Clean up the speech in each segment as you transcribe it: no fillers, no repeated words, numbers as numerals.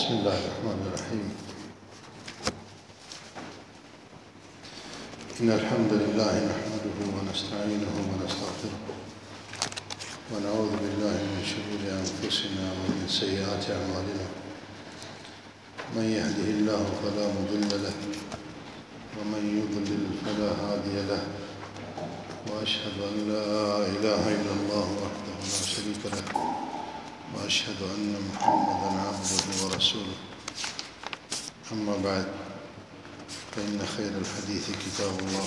بسم الله الرحمن الرحيم. إن الحمد لله نحمده ونستعينه ونستغفره ونعوذ بالله من شرور أنفسنا ومن سيئات أعمالنا. من يهده الله فلا مضل له ومن يضلل فلا هادي له، وأشهد أن لا إله إلا الله وحده لا شريك له، وأشهد أن محمدًا عبده ورسوله. أما بعد، فإن خير الحديث كتاب الله،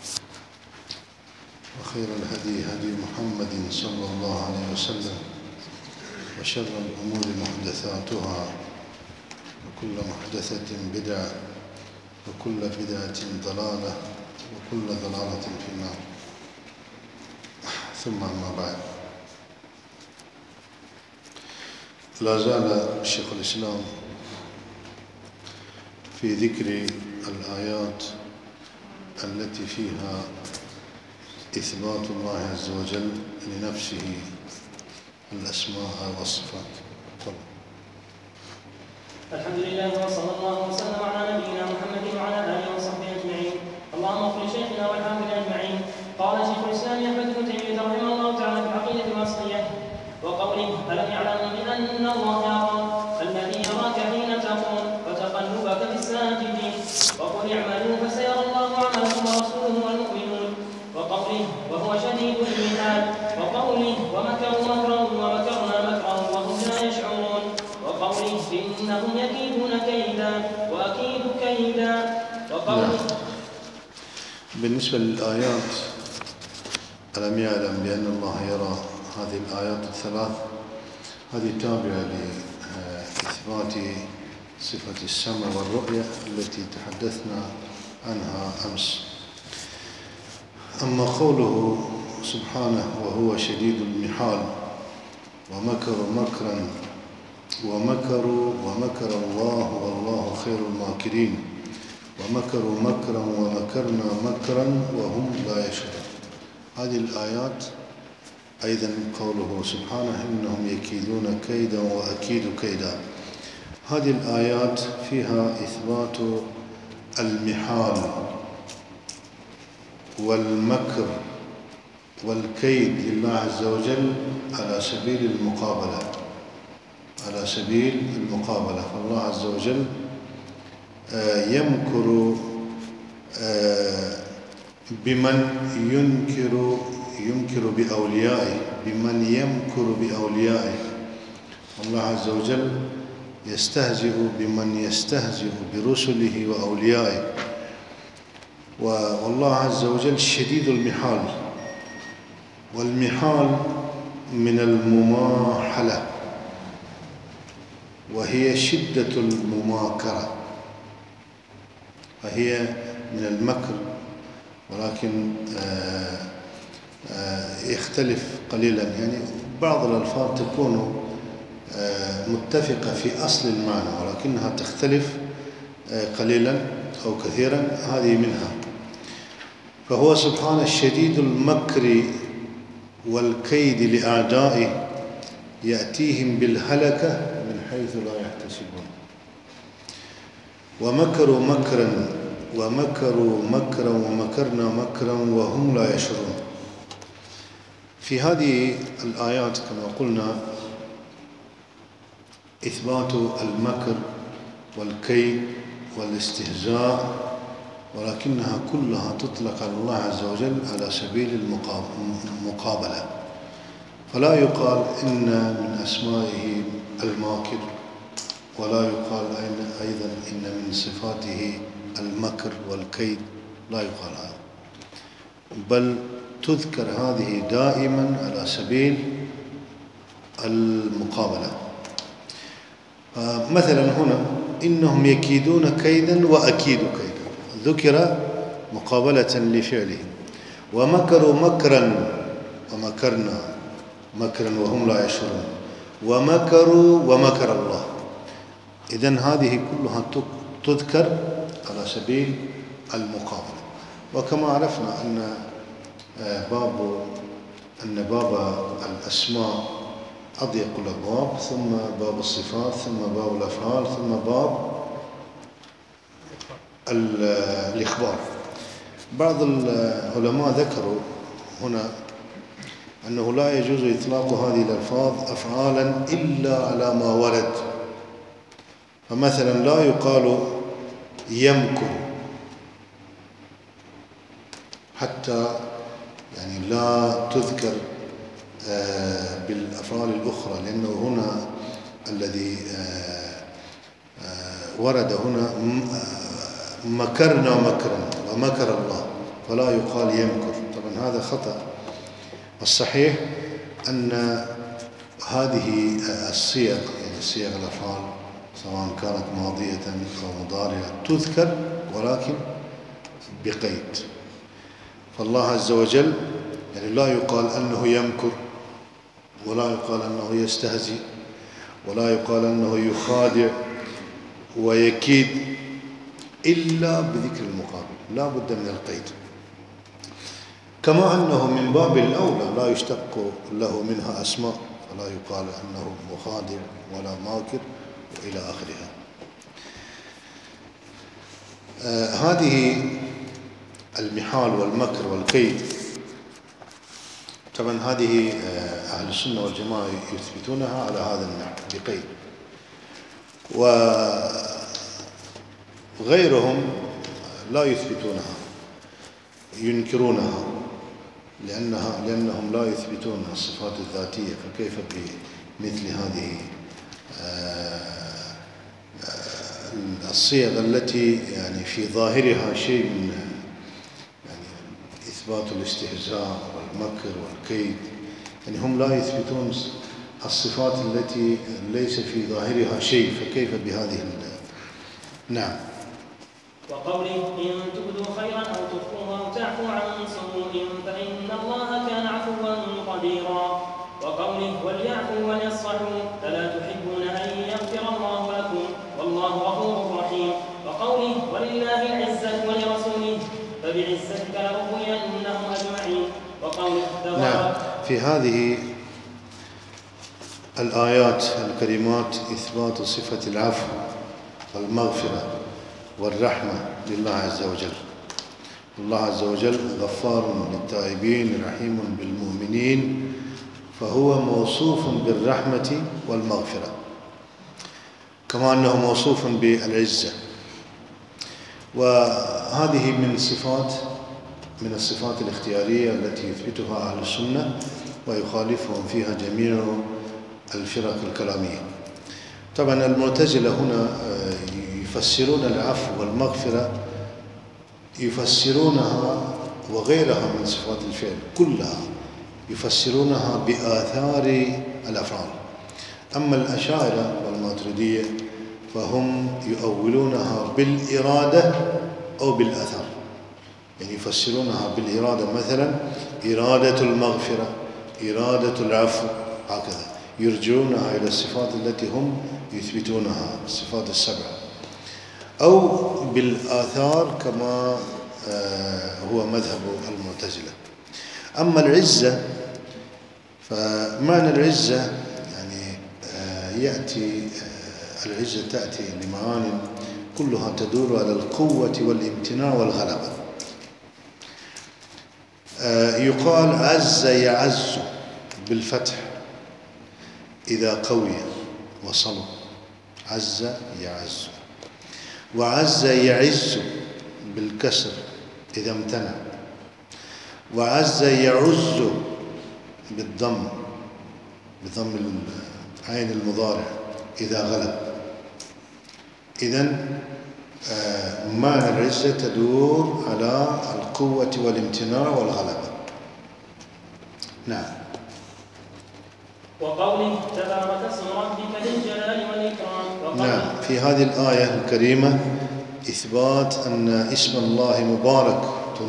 وخير الهدي هدي محمد صلى الله عليه وسلم، وشر الأمور محدثاتها، وكل محدثة بدعة، وكل بدعة ضلالة، وكل ضلالة في النار. ثم أما بعد، لا زال شيخ الإسلام في ذكر الآيات التي فيها إثبات الله عز وجل لنفسه الأسماء والصفات. الحمد لله وصلى الله وسلم على نبينا محمد وعلى آله وصحبه أجمعين. اللهم اغفر لشيخنا والحافظ أجمعين. قال شيخ الإسلام أحمد بن تيمية رحمه الله تعالى في العقيدة الواسطية وقوله: ألم يعلموا بأن الله يرى الذي يراك حين تقوم وتقلبك في الساجدين، وقل اعملوا فسيرى الله عملكم ورسوله والمؤمنون. وقوله: وهو شديد المحال. وقوله: ومكروا مكرا ومكرنا مكرا وهم لا يشعرون. وقوله: إنهم يكيدون كيدا وأكيد كيدا. وقوله: بالنسبة للآيات ألم يعلم بأن الله يرى، هذه الآيات الثلاث هذه تابعة لإثبات صفة السمع والرؤية التي تحدثنا عنها أمس. أما قوله سبحانه: وهو شديد المحال، ومكروا مكرا ومكر الله والله خير الماكرين، ومكروا مكرا ومكرنا مكرا وهم لا يشعرون. هذه الآيات أيضا قوله سبحانه: إنهم يكيدون كيدا وأكيد كيدا. هذه الآيات فيها إثبات المحال والمكر والكيد لله عز وجل على سبيل المقابلة. فالله عز وجل يمكر بمن يمكر بأوليائه، الله عز وجل يستهزئ بمن يستهزئ برسله وأوليائه. والله عز وجل شديد المحال، والمحال من المماحلة، وهي شدة المماكرة، فهي من المكر، ولكن يختلف قليلا. يعني بعض الألفاظ تكون متفقة في أصل المعنى، ولكنها تختلف قليلا أو كثيرا، هذه منها. فهو سبحانه شديد المكر والكيد لأعدائه، يأتيهم بالهلكة من حيث لا يحتسبون. ومكروا مكرا ومكرنا مكرا وهم لا يشعرون. في هذه الآيات كما قلنا إثبات المكر والكيد والاستهزاء، ولكنها كلها تطلق على الله عز وجل على سبيل المقابلة. فلا يقال إن من أسمائه الماكر، ولا يقال أيضا إن من صفاته المكر والكيد، لا يقال هذا، بل تذكر هذه دائما على سبيل المقابلة. مثلا هنا: إنهم يكيدون كيدا وأكيد كيدا، ذكر مقابلة لفعله. ومكروا مكرا ومكرنا مكرا وهم لا يشعرون. ومكروا ومكر الله. إذن هذه كلها تذكر على سبيل المقابلة. وكما عرفنا أن باب الأسماء أضيق الأبواب، ثم باب الصفات، ثم باب الأفعال، ثم باب الإخبار. بعض العلماء ذكروا هنا أنه لا يجوز إطلاق هذه الألفاظ أفعالا إلا على ما ورد. فمثلا لا يقال يمكر حتى يعني لا تذكر بالأفعال الأخرى، لأنه هنا الذي ورد هنا مكرنا مكرا ومكر الله، فلا يقال يمكر. طبعا هذا خطأ. الصحيح أن هذه الصيغ، يعني صيغ الأفعال سواء كانت ماضية أو مضارعة، تذكر ولكن بقيد. فالله عز وجل يعني لا يقال أنه يمكر، ولا يقال أنه يستهزئ، ولا يقال أنه يخادع ويكيد، إلا بذكر المقابل، لا بد من القيد. كما أنه من باب الأولى لا يشتق له منها أسماء، فلا يقال أنه مخادع ولا ماكر وإلى آخرها. هذه المحال والمكر والكيد طبعا هذه أهل السنة والجماعة يثبتونها على هذا النحو بقيد، وغيرهم لا يثبتونها، ينكرونها، لأنهم لا يثبتون الصفات الذاتية، فكيف بمثل هذه الصيغ التي يعني في ظاهرها شيء من يعني إثبات الاستهزاء والمكر والكيد. يعني هم لا يثبتون الصفات التي ليس في ظاهرها شيء، فكيف بهذه نعم. وقوله إن تبدوا خيرا أو تخفوه أو تعفو عن سوء فإن الله كان عفوا قديرا. وقوله وليعفوا وليصفحوا ألا تحبون أن يغفر الله لكم والله غفور رحيم. وقوله ولله العزة ولرسوله فبعزتك لأغوينهم أجمعين. وقوله نعم. في هذه الآيات الكريمات إثبات صفة العفو والمغفرة والرحمة لله عز وجل. الله عز وجل غفار للتائبين رحيم بالمؤمنين، فهو موصوف بالرحمة والمغفرة، كما أنه موصوف بالعزة. وهذه من الصفات الاختيارية التي يثبتها أهل السنة ويخالفهم فيها جميع الفرق الكلامية. طبعا المعتزلة هنا يفسرون العفو والمغفرة، يفسرونها وغيرها من صفات الفعل كلها يفسرونها بآثار الأفعال. أما الأشاعرة والماتريدية فهم يؤولونها بالإرادة أو بالأثر، يعني يفسرونها بالإرادة، مثلا إرادة المغفرة، إرادة العفو، هكذا يرجعونها إلى الصفات التي هم يثبتونها، الصفات السبعة، أو بالآثار كما هو مذهب المعتزلة. أما العزة فمعنى العزة يعني يأتي العزة تأتي لمعاني كلها تدور على القوة والامتناع والغلبة. يقال عز يعز بالفتح إذا قوي وصلب، عز يعز. وعز يعز بالكسر إذا امتنع. وعز يعز بضم عين المضارع إذا غلب. إذن معنى العزة تدور على القوة والامتناع والغلبة. نعم. وقوله تبارك اسم ربك ذي الجلال والإكرام. نعم. في هذه الآية الكريمة إثبات أن اسم الله مبارك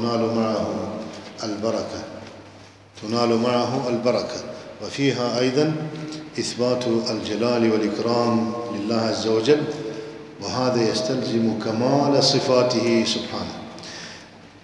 تنال معه البركة، وفيها أيضا إثبات الجلال والإكرام لله عز وجل، وهذا يستلزم كمال صفاته سبحانه.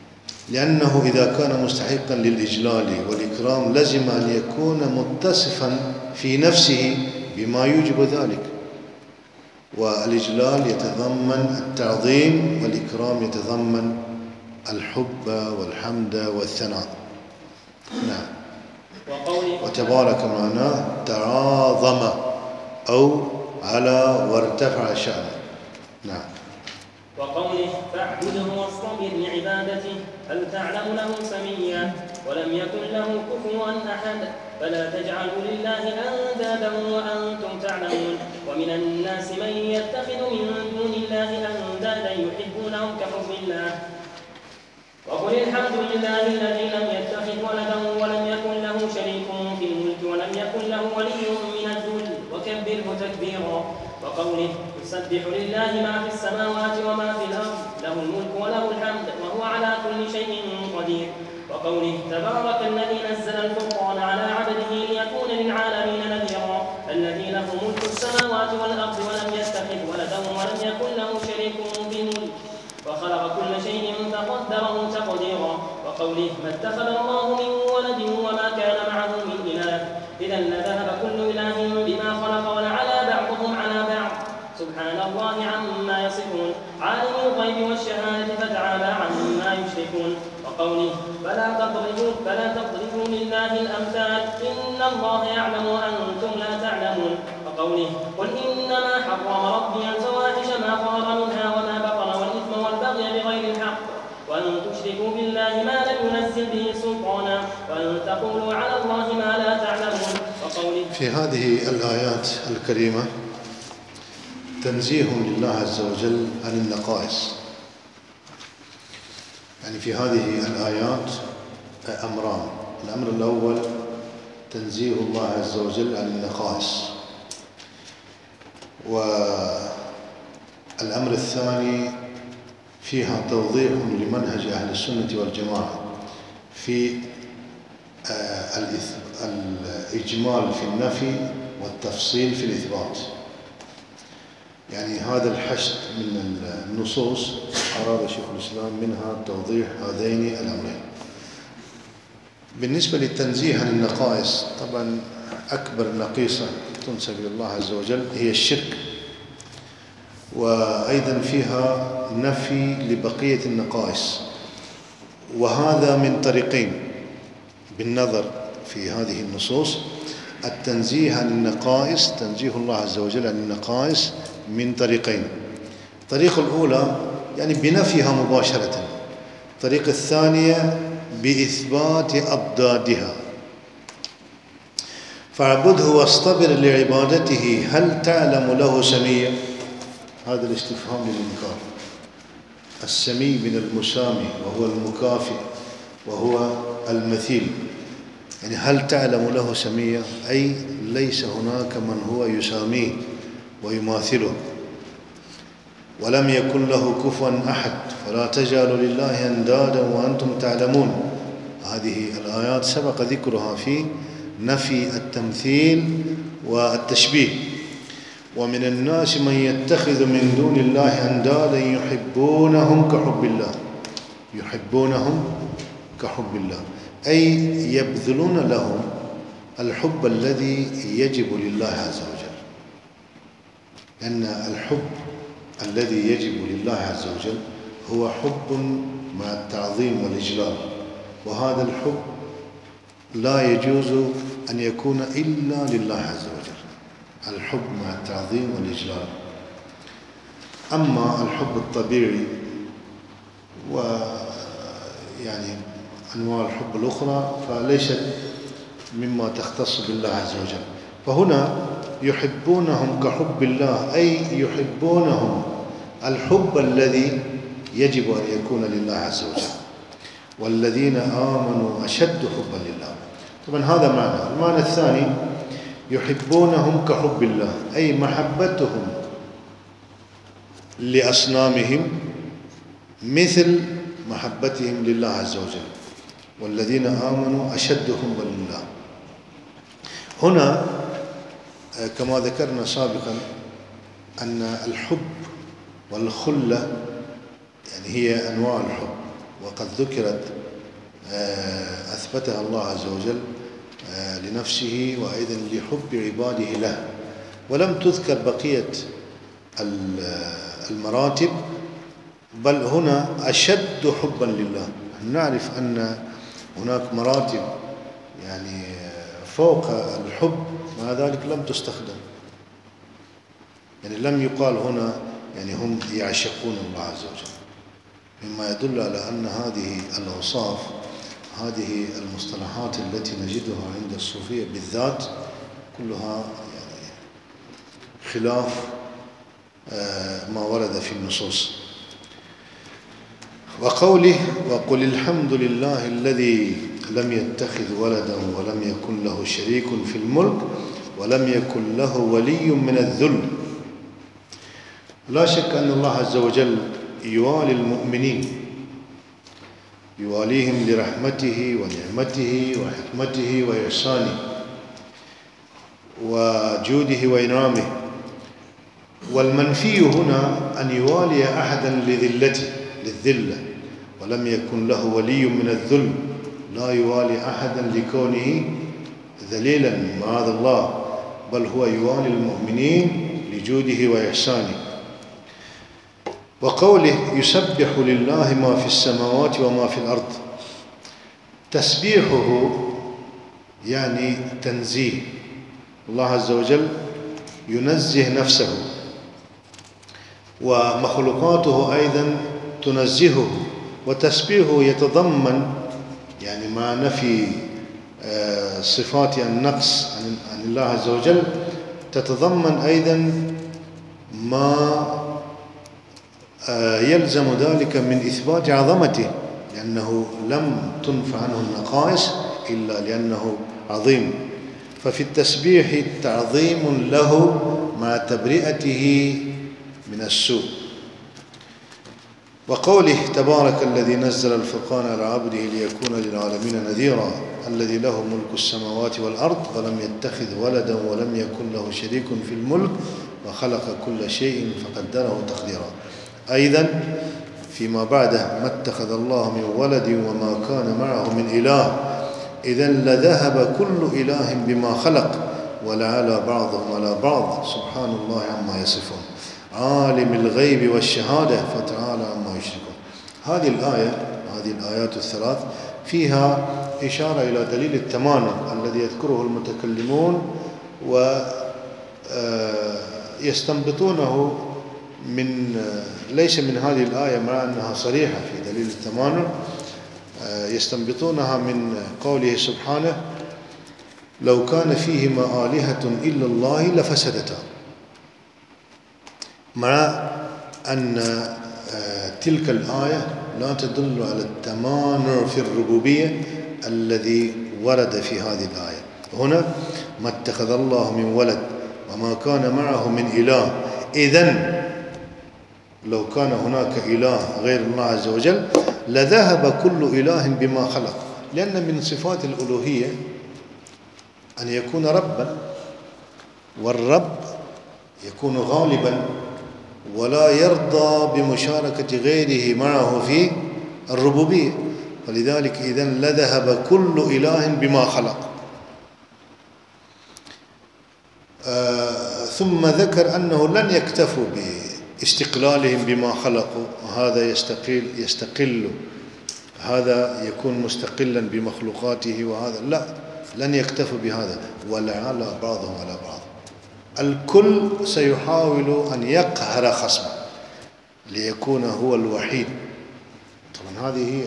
لأنه إذا كان مستحقا للإجلال والإكرام لزم أن يكون متصفا في نفسه بما يوجب ذلك، والإجلال يتضمن التعظيم والإكرام يتضمن الحب والحمد والثناء. نعم. وتبارك معناه تعاظم أو على وارتفع شأنه. نعم. وقوله فاعبده واصطبر لعبادته هل تعلم له سميا ولم يكن له كفوا أحد فلا تجعلوا لله أندادا وأنتم تعلمون ومن الناس من يتخذ من دون الله أندادا يحبونهم كحب الله وقل الحمد لله الذي لم يتخذ ولدا ولم يكن له شريك في الملك ولم يكن له ولي من الذل وكبره تكبيرا. وقوله يسبح لله ما في السماوات وما في الأرض له الملك وله الحمد وهو على كل شيء قدير. وقوله تبارك الذي نزل الفرقان على عبده ليكون للعالمين نذيرا الذي له ملك السماوات والأرض ولم يتخذ ولدا ولم يكن له شريك في الملك وخلق كل شيء فقدره تقديرا. وقوله ما اتخذ الله من ولد وما كان معه من إله إذا لذهب كل إله بما خلق ولعلى بعضهم على بعض سبحان الله عما يصفون عالم الغيب والشهادة فتعالى عما يشركون. وقوله فلا تضربوا لله الأمثال إن الله يعلم وأنتم لا تعلمون. وقوله قل إنما حرم ربي الفواحش ما ظهر منها وما بطن والإثم والبغي بغير الحق وأن تشركوا بالله ما لم ينزل به سلطانا وأن تقولوا على الله ما لا تعلمون. وقوله في هذه الآيات الكريمة تنزيه لله عز وجل عن النقائص. يعني في هذه الآيات أمران: الأمر الأول تنزيه الله عز وجل عن النقائص، والأمر الثاني فيها توضيح لمنهج أهل السنة والجماعة في الإجمال في النفي والتفصيل في الإثبات. يعني هذا الحشد من النصوص أراد شيخ الإسلام منها توضيح هذين الأمرين. بالنسبة للتنزيه عن النقائص، طبعا أكبر نقيصة تنسب إلى الله عز وجل هي الشرك، وأيضا فيها نفي لبقية النقائص، وهذا من طريقين بالنظر في هذه النصوص. التنزيه عن النقائص، تنزيه الله عز وجل عن النقائص من طريقين: الطريقة الأولى يعني بنفيها مباشرة، الطريقة الثانية بإثبات أضدادها. فاعبده واصطبر لعبادته هل تعلم له سميا؟ هذا الاستفهام للإنكار. السمي من المسامي وهو المكافئ وهو المثيل، يعني هل تعلم له سميا؟ أي ليس هناك من هو يساميه ويماثله. ولم يكن له كفوا أحد فلا تجعلوا لله أندادا وأنتم تعلمون. هذه الآيات سبق ذكرها في نفي التمثيل والتشبيه. ومن الناس من يتخذ من دون الله أندادا يحبونهم كحب الله، يحبونهم كحب الله، أي يبذلون لهم الحب الذي يجب لله عز وجل. لأن الحب الذي يجب لله عز وجل هو حب مع التعظيم والإجلال، وهذا الحب لا يجوز أن يكون إلا لله عز وجل، الحب مع التعظيم والإجلال. أما الحب الطبيعي ويعني أنواع الحب الأخرى فليست مما تختص بالله عز وجل. فهنا يحبونهم كحب الله، أي يحبونهم الحب الذي يجب أن يكون لله عز وجل. والذين آمنوا أشد حبا لله. طبعا هذا معنى. المعنى الثاني يحبونهم كحب الله، أي محبتهم لأصنامهم مثل محبتهم لله عز وجل. والذين آمنوا أشد حبا لله. هنا كما ذكرنا سابقا أن الحب والخلة يعني هي أنواع الحب. وقد ذكرت أثبتها الله عز وجل لنفسه وأيضا لحب عباده له، ولم تذكر بقية المراتب، بل هنا أشد حبا لله. نعرف أن هناك مراتب يعني فوق الحب، مع ذلك لم تستخدم، يعني لم يقال هنا يعني هم يعشقون الله عز وجل، مما يدل على أن هذه الأوصاف، هذه المصطلحات التي نجدها عند الصوفية بالذات كلها يعني خلاف ما ورد في النصوص. وقوله وقل الحمد لله الذي لم يتخذ ولدا ولم يكن له شريك في الملك ولم يكن له ولي من الذل. لا شك أن الله عز وجل يوالي المؤمنين، يواليهم لرحمته ونعمته وحكمته وإحسانه وجوده وإنعامه. والمنفي هنا أن يوالي أحدا لذلته للذلة، ولم يكن له ولي من الذل، لا يوالي أحدا لكونه ذليلا معاذ الله، بل هو يوالي المؤمنين لجوده وإحسانه. وقوله يسبح لله ما في السماوات وما في الأرض، تسبيحه يعني تنزيه، الله عز وجل ينزه نفسه، ومخلوقاته أيضا تنزهه. وتسبيحه يتضمن يعني مع نفي صفات النقص عن الله عز وجل، تتضمن أيضا ما يلزم ذلك من إثبات عظمته، لأنه لم تنف عنه النقائص إلا لأنه عظيم. ففي التسبيح تعظيم له مع تبرئته من السوء. وقوله تبارك الذي نزل الفرقان على عبده ليكون للعالمين نذيرا الذي له ملك السماوات والأرض ولم يتخذ ولدا ولم يكن له شريك في الملك وخلق كل شيء فقدره تقديرا. أيضا فيما بعده ما اتخذ الله من ولد وما كان معه من إله إذا لذهب كل إله بما خلق ولعلى بعضهم على بعض سبحان الله عما يصفون عالم الغيب والشهادة فتعالى عما يشركون. هذه الآيات الثلاث فيها إشارة إلى دليل التمانع الذي يذكره المتكلمون ويستنبطونه ليس من هذه الآية مع أنها صريحة في دليل التمانع، يستنبطونها من قوله سبحانه لو كان فيهما آلهة إلا الله لفسدتا، مع أن تلك الآية لا تدل على التمانع في الربوبية الذي ورد في هذه الآية. هنا ما اتخذ الله من ولد وما كان معه من إله إذن لو كان هناك إله غير الله عز وجل لذهب كل إله بما خلق، لأن من صفات الألوهية أن يكون ربا، والرب يكون غالبا ولا يرضى بمشاركة غيره معه في الربوبية، ولذلك إذن لذهب كل إله بما خلق. ثم ذكر أنه لن يكتفوا باستقلالهم بما خلقوا، وهذا يستقل هذا يكون مستقلا بمخلوقاته، وهذا لا، لن يكتفوا بهذا ولعلى بعضهم على بعض. الكل سيحاول أن يقهر خصمه ليكون هو الوحيد. طبعا هذه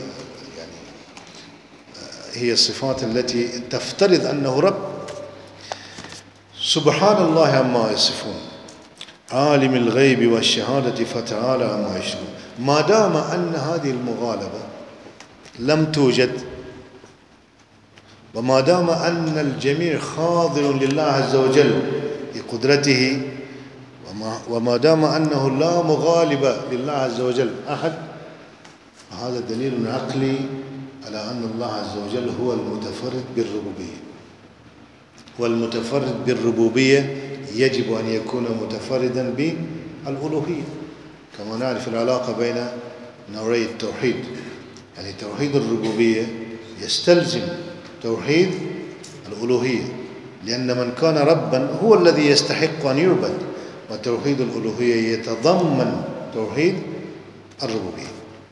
هي الصفات التي تفترض أنه رب. سبحان الله عما يصفون عالم الغيب والشهادة فتعالى عما يشركون. ما دام أن هذه المغالبة لم توجد، وما دام أن الجميع خاضع لله عز وجل بقدرته، وما دام أنه لا مغالب لله عز وجل أحد، هذا دليل عقلي على أن الله عز وجل هو المتفرد بالربوبية، والمتفرد بالربوبية يجب أن يكون متفردا بالألوهية، كما نعرف العلاقة بين نوعي التوحيد، يعني توحيد الربوبية يستلزم توحيد الألوهية، لأن من كان ربا هو الذي يستحق أن يعبد، وتوحيد الألوهية يتضمن توحيد الربوبية.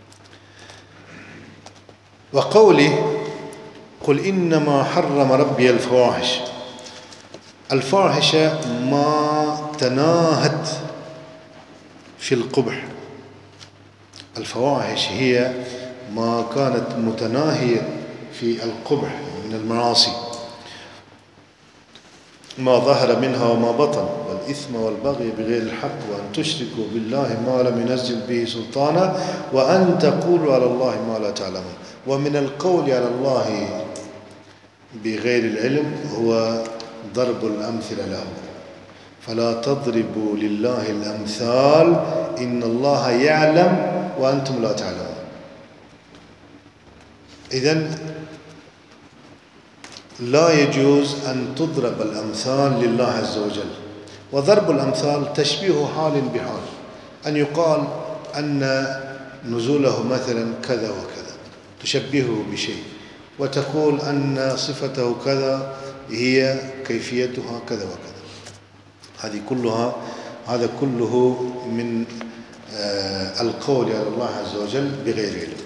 وقوله قل إنما حرم ربي الفواحش، الفاحشة ما تناهت في القبح، الفواحش هي ما كانت متناهية في القبح من المعاصي، ما ظهر منها وما بطن، والإثم والبغي بغير الحق، وأن تشركوا بالله ما لم ينزل به سلطانا، وأن تقولوا على الله ما لا تعلمون. ومن القول على الله بغير العلم هو ضرب الأمثلة له، فلا تضربوا لله الأمثال إن الله يعلم وأنتم لا تعلمون. إذن لا يجوز أن تضرب الأمثال لله عز وجل. وضرب الأمثال تشبيه حال بحال، أن يقال أن نزوله مثلا كذا وكذا، تشبهه بشيء، وتقول أن صفته كذا هي كيفيتها كذا وكذا. هذا كله من القول على الله عز وجل بغير علم.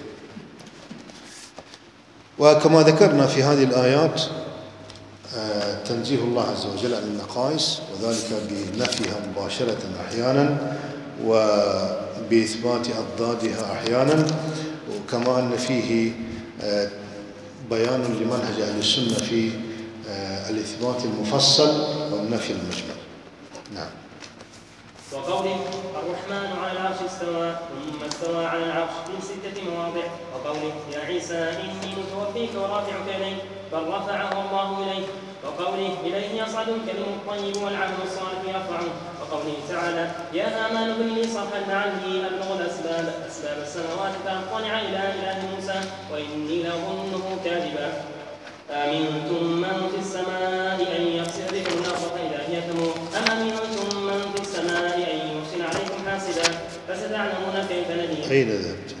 وكما ذكرنا في هذه الآيات تنزيه الله عز وجل عن النقائص، وذلك بنفيها مباشرة أحيانا وبإثبات أضدادها أحيانا، وكما أن فيه بيان لمنهج أهل السنة في الإثبات المفصل والنفي المجمل. نعم. وقوله الرحمن على العرش استوى ثم استوى على العرش في 6 مواضع. وقوله يا عيسى إني متوفيك ورافعك إلي بل رفعه الله إليه. وقوله إليه يصعد الكلم الطيب والعمل الصالح يرفعه. وقوله تعالى يا آمن ابن لي صرحا لعلي أبلغ الأسباب السماوات فأطلع إلى إله موسى وإني لأظنه كاذبا. أمنتم من في السماء أن يخسف بكم الأرض فإذا هي تمور أم أمنتم من في السماء أن يرسل عليكم حاسبا فستعلمون كيف نذير. أين ذهبت؟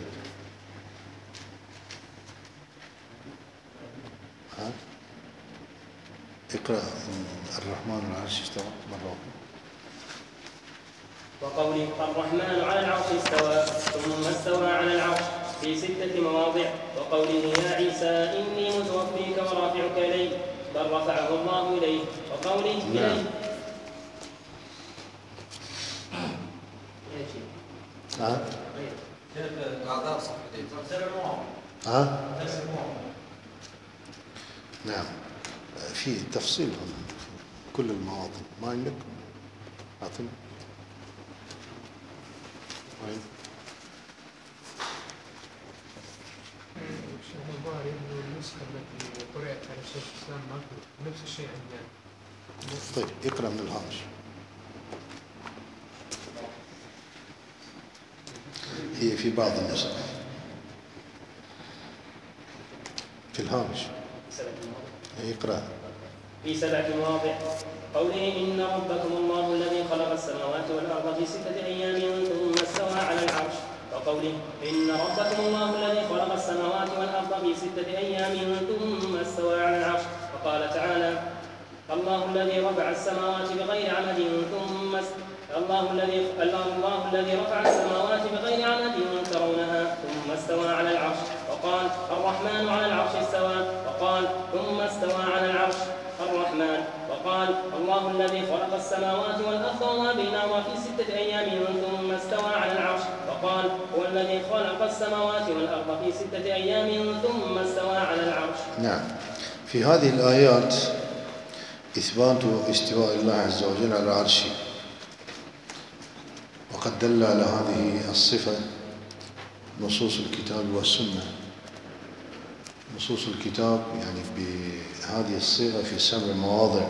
اقرأ الرحمن على العرش استوى مرة. وقوله الرحمن على العرش استوى ثم استوى على العرش في 6 مواضع. وقوله يا عيسى إني متوفيك ورافعك إلي بل رفعه الله إليه. وقوله إليه نعم، في تفصيل كل المواطن. ما عندك؟ أعطني. الظاهر انه النسخه التي قرات على شيخ الاسلام نفس الشيء عندنا. طيب اقرا من الهامش. هي في بعض النسخ في الهامش. اقرا. في 7 مواضع. قوله إن ربكم الله الذي خلق السماوات والأرض في 6 أيام ثم استوى على العرش. وقوله إن ربكم الله الذي خلق السماوات والأرض في 6 أيام ثم استوى على العرش. وقال تعالى الله الذي رفع السماوات بغير عمد الله الذي رفع السماوات بغير عمد ترونها ثم استوى على العرش. وقال الرحمن على العرش استوى. وقال ثم استوى على العرش الرحمن. وقال الله الذي خلق السماوات والأرض وما بينهما في 6 أيام ثم استوى على العرش. وقال هو الذي خلق السماوات والأرض في 6 أيام ثم استوى على العرش. نعم. في هذه الآيات إثبات استواء الله عز وجل على عرشه، وقد دل على هذه الصفة نصوص الكتاب والسنة. نصوص الكتاب يعني بهذه الصيغة في 7 مواضع،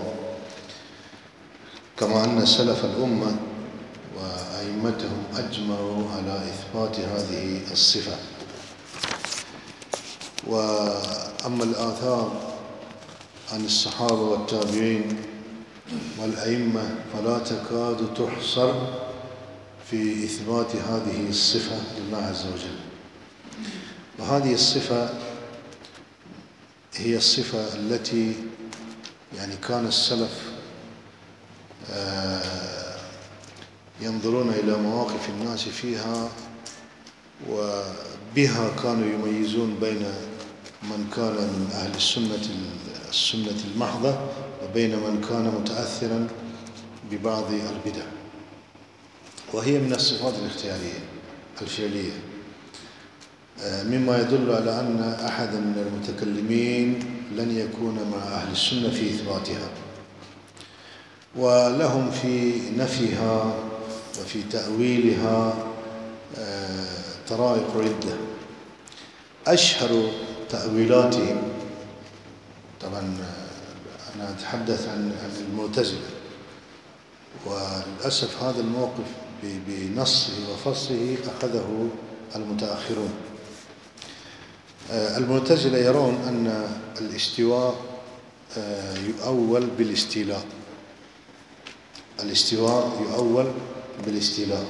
كما أن سلف الأمة وأئمتهم أجمعوا على إثبات هذه الصفة. وأما الآثار عن الصحابة والتابعين والأئمة فلا تكاد تحصر في إثبات هذه الصفة لله عز وجل. وهذه الصفة هي الصفة التي يعني كان السلف ينظرون إلى مواقف الناس فيها، وبها كانوا يميزون بين من كان من أهل السنة المحضة وبين من كان متأثرا ببعض البدع. وهي من الصفات الاختيارية الفعلية، مما يدل على أن أحد من المتكلمين لن يكون مع أهل السنة في إثباتها، ولهم في نفيها وفي تأويلها طرائق عدة. أشهر تأويلاتهم، طبعا أنا أتحدث عن المعتزلة، وللأسف هذا الموقف بنصه وفصله أخذه المتأخرون. المعتزلة يرون أن الاستواء يؤول بالاستيلاء، الاستواء يؤول بالاستيلاء،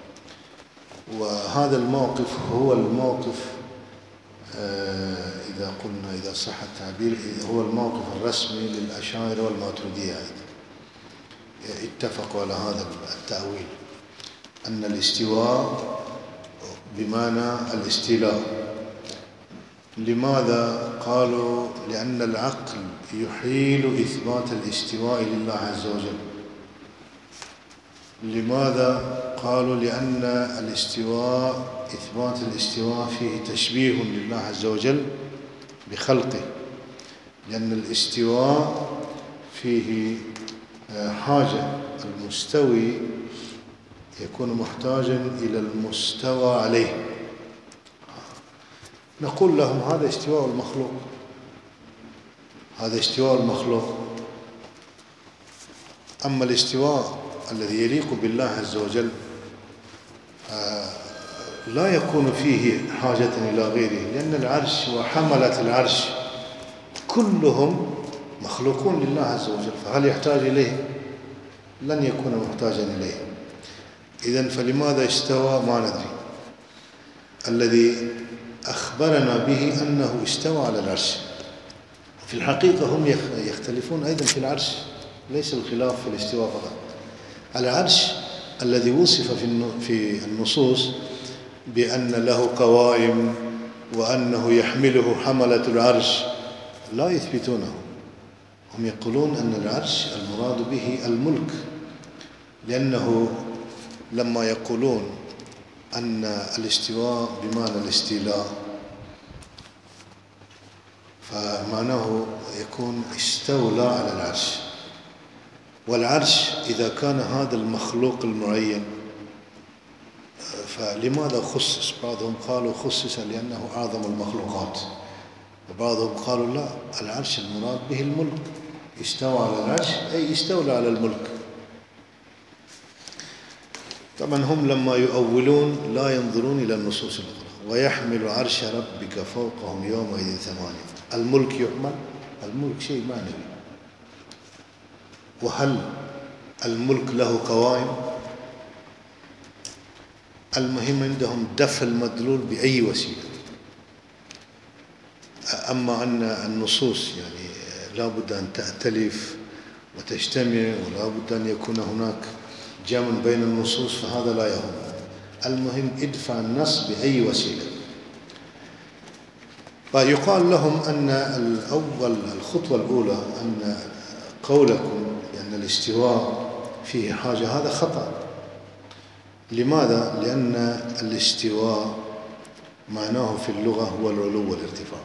وهذا الموقف هو الموقف إذا صح التعبير هو الموقف الرسمي للأشاعرة والماتريدية أيضا. اتفقوا على هذا التأويل، أن الاستواء بمعنى الاستيلاء. لماذا؟ قالوا لأن العقل يحيل إثبات الاستواء لله عز وجل. لماذا؟ قالوا لأن الاستواء، إثبات الاستواء فيه تشبيه لله عز وجل بخلقه، لأن الاستواء فيه حاجة، المستوي يكون محتاجا إلى المستوى عليه. نقول لهم هذا استواء المخلوق، هذا استواء المخلوق. أما الاستواء الذي يليق بالله عز وجل لا يكون فيه حاجة إلى غيره، لأن العرش وحملة العرش كلهم مخلوقون لله عز وجل، فهل يحتاج إليه؟ لن يكون محتاجا إليه. إذن فلماذا استوى؟ ما ندري. الذي أخبرنا به أنه استوى على العرش. في الحقيقة هم يختلفون أيضا في العرش، ليس الخلاف في الاستواء فقط. العرش الذي وصف في النصوص بأن له قوائم وأنه يحمله حملة العرش لا يثبتونه. هم يقولون أن العرش المراد به الملك، لأنه لما يقولون أن الاستواء بمعنى الاستيلاء فمعناه يكون استولى على العرش. والعرش إذا كان هذا المخلوق المعين فلماذا خصص؟ بعضهم قالوا خصص لأنه أعظم المخلوقات، وبعضهم قالوا لا، العرش المراد به الملك، استوى على العرش أي استولى على الملك. طبعا هم لما يؤولون لا ينظرون إلى النصوص الأخرى. ويحمل عرش ربك فوقهم يومئذ ثمانية. الملك يحمل، الملك شيء معنوي. وهل الملك له قوائم؟ المهم عندهم دفع المدلول بأي وسيلة. أما أن النصوص يعني لا بد أن تأتلف وتجتمع ولا بد أن يكون هناك جمع بين النصوص، فهذا لا يهم. المهم ادفع النص بأي وسيلة. فيقال لهم أن الخطوة الأولى أن قولكم بأن الاستواء فيه حاجة هذا خطأ. لماذا؟ لأن الاستواء معناه في اللغة هو العلو والارتفاع،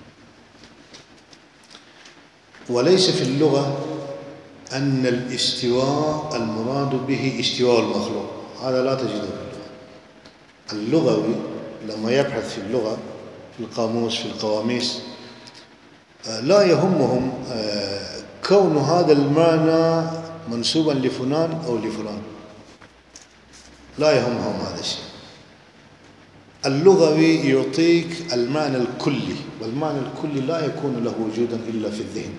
وليس في اللغة أن الاستواء المراد به استواء المخلوق، هذا لا تجده في اللغة. اللغوي لما يبحث في اللغة في القاموس في القواميس لا يهمهم كون هذا المعنى منسوبا لفلان أو لفلان، لا يهمهم هذا الشيء. اللغوي يعطيك المعنى الكلي، والمعنى الكلي لا يكون له وجودا إلا في الذهن.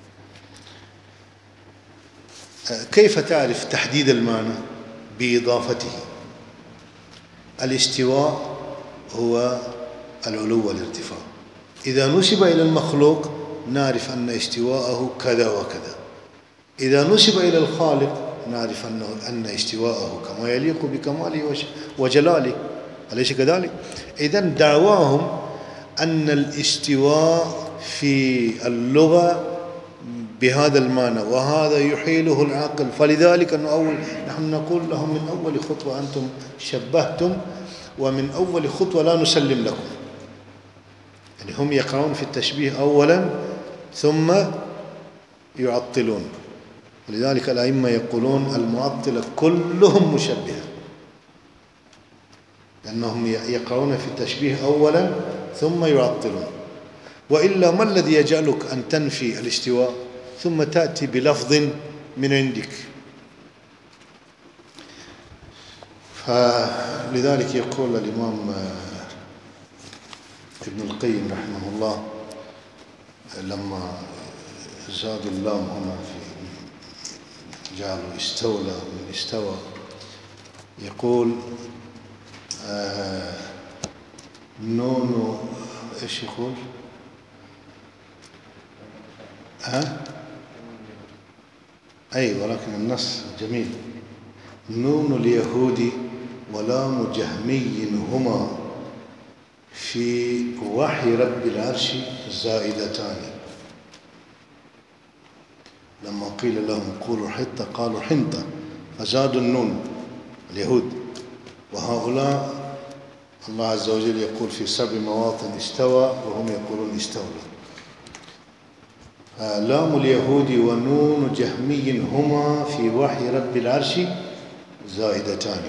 كيف تعرف تحديد المعنى؟ بإضافته. الاستواء هو العلو والارتفاع. إذا نسب إلى المخلوق نعرف أن استواءه كذا وكذا، إذا نسب إلى الخالق نعرف أن استواءه كما يليق بكماله وجلاله، أليس كذلك؟ إذن دعواهم أن الاستواء في اللغة بهذا المعنى، وهذا يحيله العقل، فلذلك نحن نقول لهم من أول خطوة أنتم شبهتم، ومن أول خطوة لا نسلم لكم. يعني هم يقعون في التشبيه أولا ثم يعطلون، ولذلك الأئمة يقولون المعطلة كلهم مشبهة، لأنهم يقعون في التشبيه أولا ثم يعطلون. وإلا ما الذي يجعلك أن تنفي الاستواء ثم تأتي بلفظ من عندك؟ فلذلك يقول الإمام ابن القيم رحمه الله لما زادوا اللام هنا في جعلوا استولى من استوى، يقول نون ايش يقول؟ أي ولكن النص جميل. نون اليهود ولام جهمي هما في وحي رب العرش زائدتان. لما قيل لهم قولوا حطة قالوا حنطة فزادوا النون اليهود، وهؤلاء الله عز وجل يقول في 7 مواطن استوى وهم يقولون استولى. لام اليهود ونون جهمي هما في وحي رب العرش زائدتان.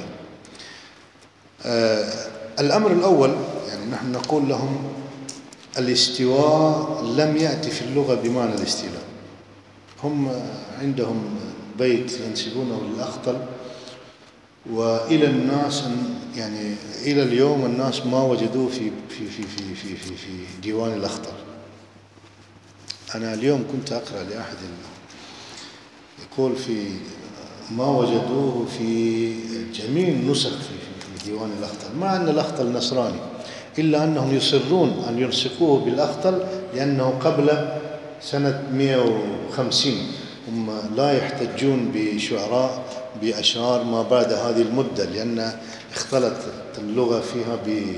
الأمر الأول يعني نحن نقول لهم الاستواء لم يأتي في اللغة بمعنى الاستيلاء. هم عندهم بيت ينسبونه للأخطل، وإلى الناس يعني إلى اليوم الناس ما وجدوه في ديوان الأخطل. أنا اليوم كنت أقرأ لأحد يقول في ما وجدوه في جميع النسخ في ديوان الأخطل، مع أن الأخطل نصراني، إلا أنهم يصرون أن يلصقوه بالأخطل لأنه قبل سنة 150. هم لا يحتجون بشعراء بأشعار ما بعد هذه المدة، لأن اختلطت اللغة فيها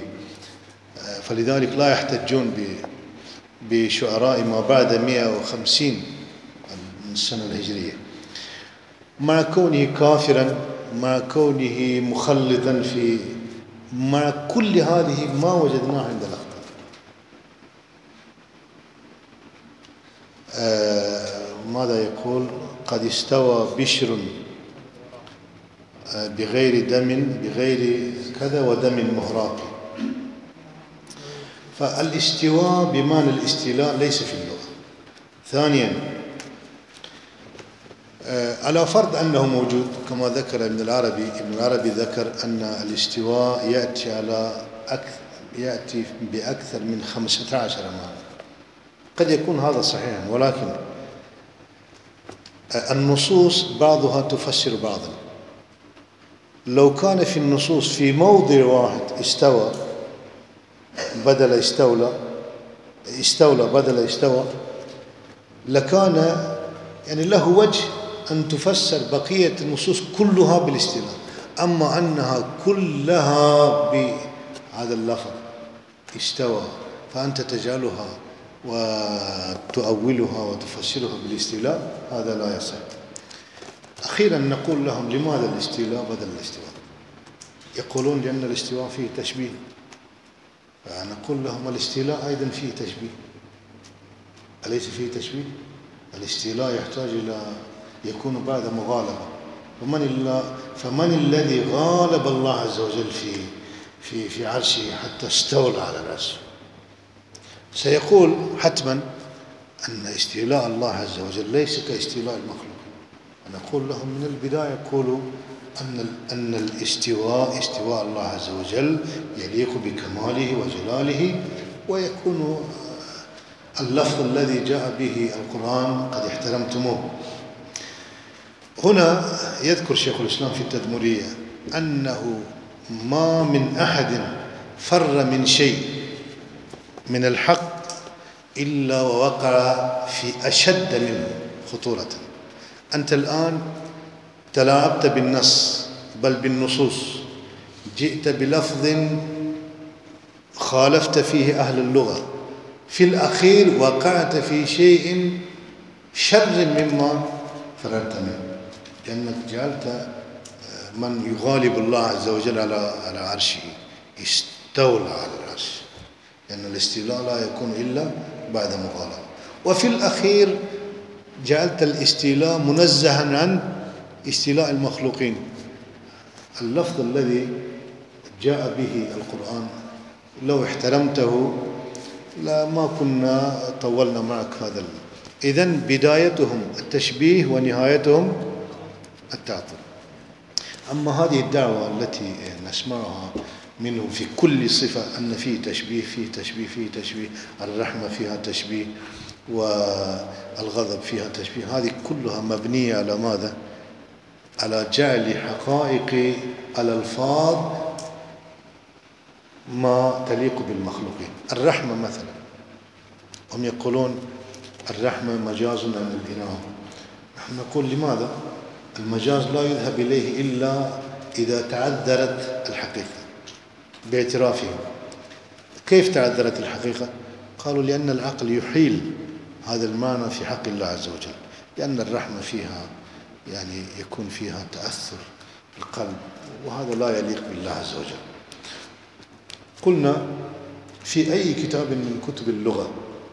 فلذلك لا يحتجون بشعراء ما بعد 150 من السنة الهجرية. مع كونه كافرا، مع كونه مخلطا مع كل هذه ما وجدناه عند الأخطل. ماذا يقول؟ قد استوى بشر بغير دم بغير كذا ودم مهراق. فالاستواء بمعنى الاستيلاء ليس في اللغة. ثانيا على فرض أنه موجود كما ذكر ابن العربي ذكر أن الاستواء يأتي بأكثر من 15 معنى. قد يكون هذا صحيحا، ولكن النصوص بعضها تفسر بعضا. لو كان في النصوص في موضع واحد استوى بدل استولى بدل استوى لكان يعني له وجه أن تفسر بقية النصوص كلها بالاستيلاء. أما أنها كلها بهذا اللفظ استوى فأنت تجعلها وتؤولها وتفسرها بالاستيلاء، هذا لا يصح. أخيرا نقول لهم لماذا الاستيلاء بدل الاستواء؟ يقولون لأن الاستواء فيه تشبيه، فنقول لهم الاستيلاء أيضا فيه تشبيه، أليس فيه تشبيه؟ الاستيلاء يحتاج إلى يكون بعد مغالبة. فمن الذي غالب الله عز وجل في عرشه حتى استولى على العرش؟ سيقول حتما أن استيلاء الله عز وجل ليس كاستيلاء المخلوق. نقول لهم من البداية قولوا أن استواء الله عز وجل يليق بكماله وجلاله، ويكون اللفظ الذي جاء به القرآن قد احترمتموه. هنا يذكر شيخ الإسلام في التدمرية أنه ما من أحد فر من شيء من الحق إلا ووقع في أشد منه خطورة. أنت الآن تلاعبت بالنص بل بالنصوص، جئت بلفظ خالفت فيه أهل اللغة، في الأخير وقعت في شيء شر مما فررت منه، لأنك جعلت من يغالب الله عز وجل على عرشه استولى على العرش، لأن الاستيلاء لا يكون إلا بعد مغالبة. وفي الأخير جعلت الاستيلاء منزها عن استيلاء المخلوقين. اللفظ الذي جاء به القرآن لو احترمته ما كنا طولنا معك هذا. إذن بدايتهم التشبيه ونهايتهم التعطيل. أما هذه الدعوة التي نسمعها منه في كل صفة أن فيه تشبيه فيه تشبيه فيه تشبيه، الرحمة فيها تشبيه والغضب فيها تشبيه، هذه كلها مبنية على ماذا؟ على جعل حقائق الألفاظ ما تليق بالمخلوقين. الرحمة مثلا هم يقولون الرحمة مجاز عن الإنعام، نحن نقول لماذا؟ المجاز لا يذهب إليه إلا إذا تعذرت الحقيقة باعترافهم. كيف تعذرت الحقيقة؟ قالوا لأن العقل يحيل هذا المعنى في حق الله عز وجل، لأن الرحمة فيها يعني يكون فيها تأثر القلب، وهذا لا يليق بالله عز وجل. قلنا في أي كتاب من كتب اللغة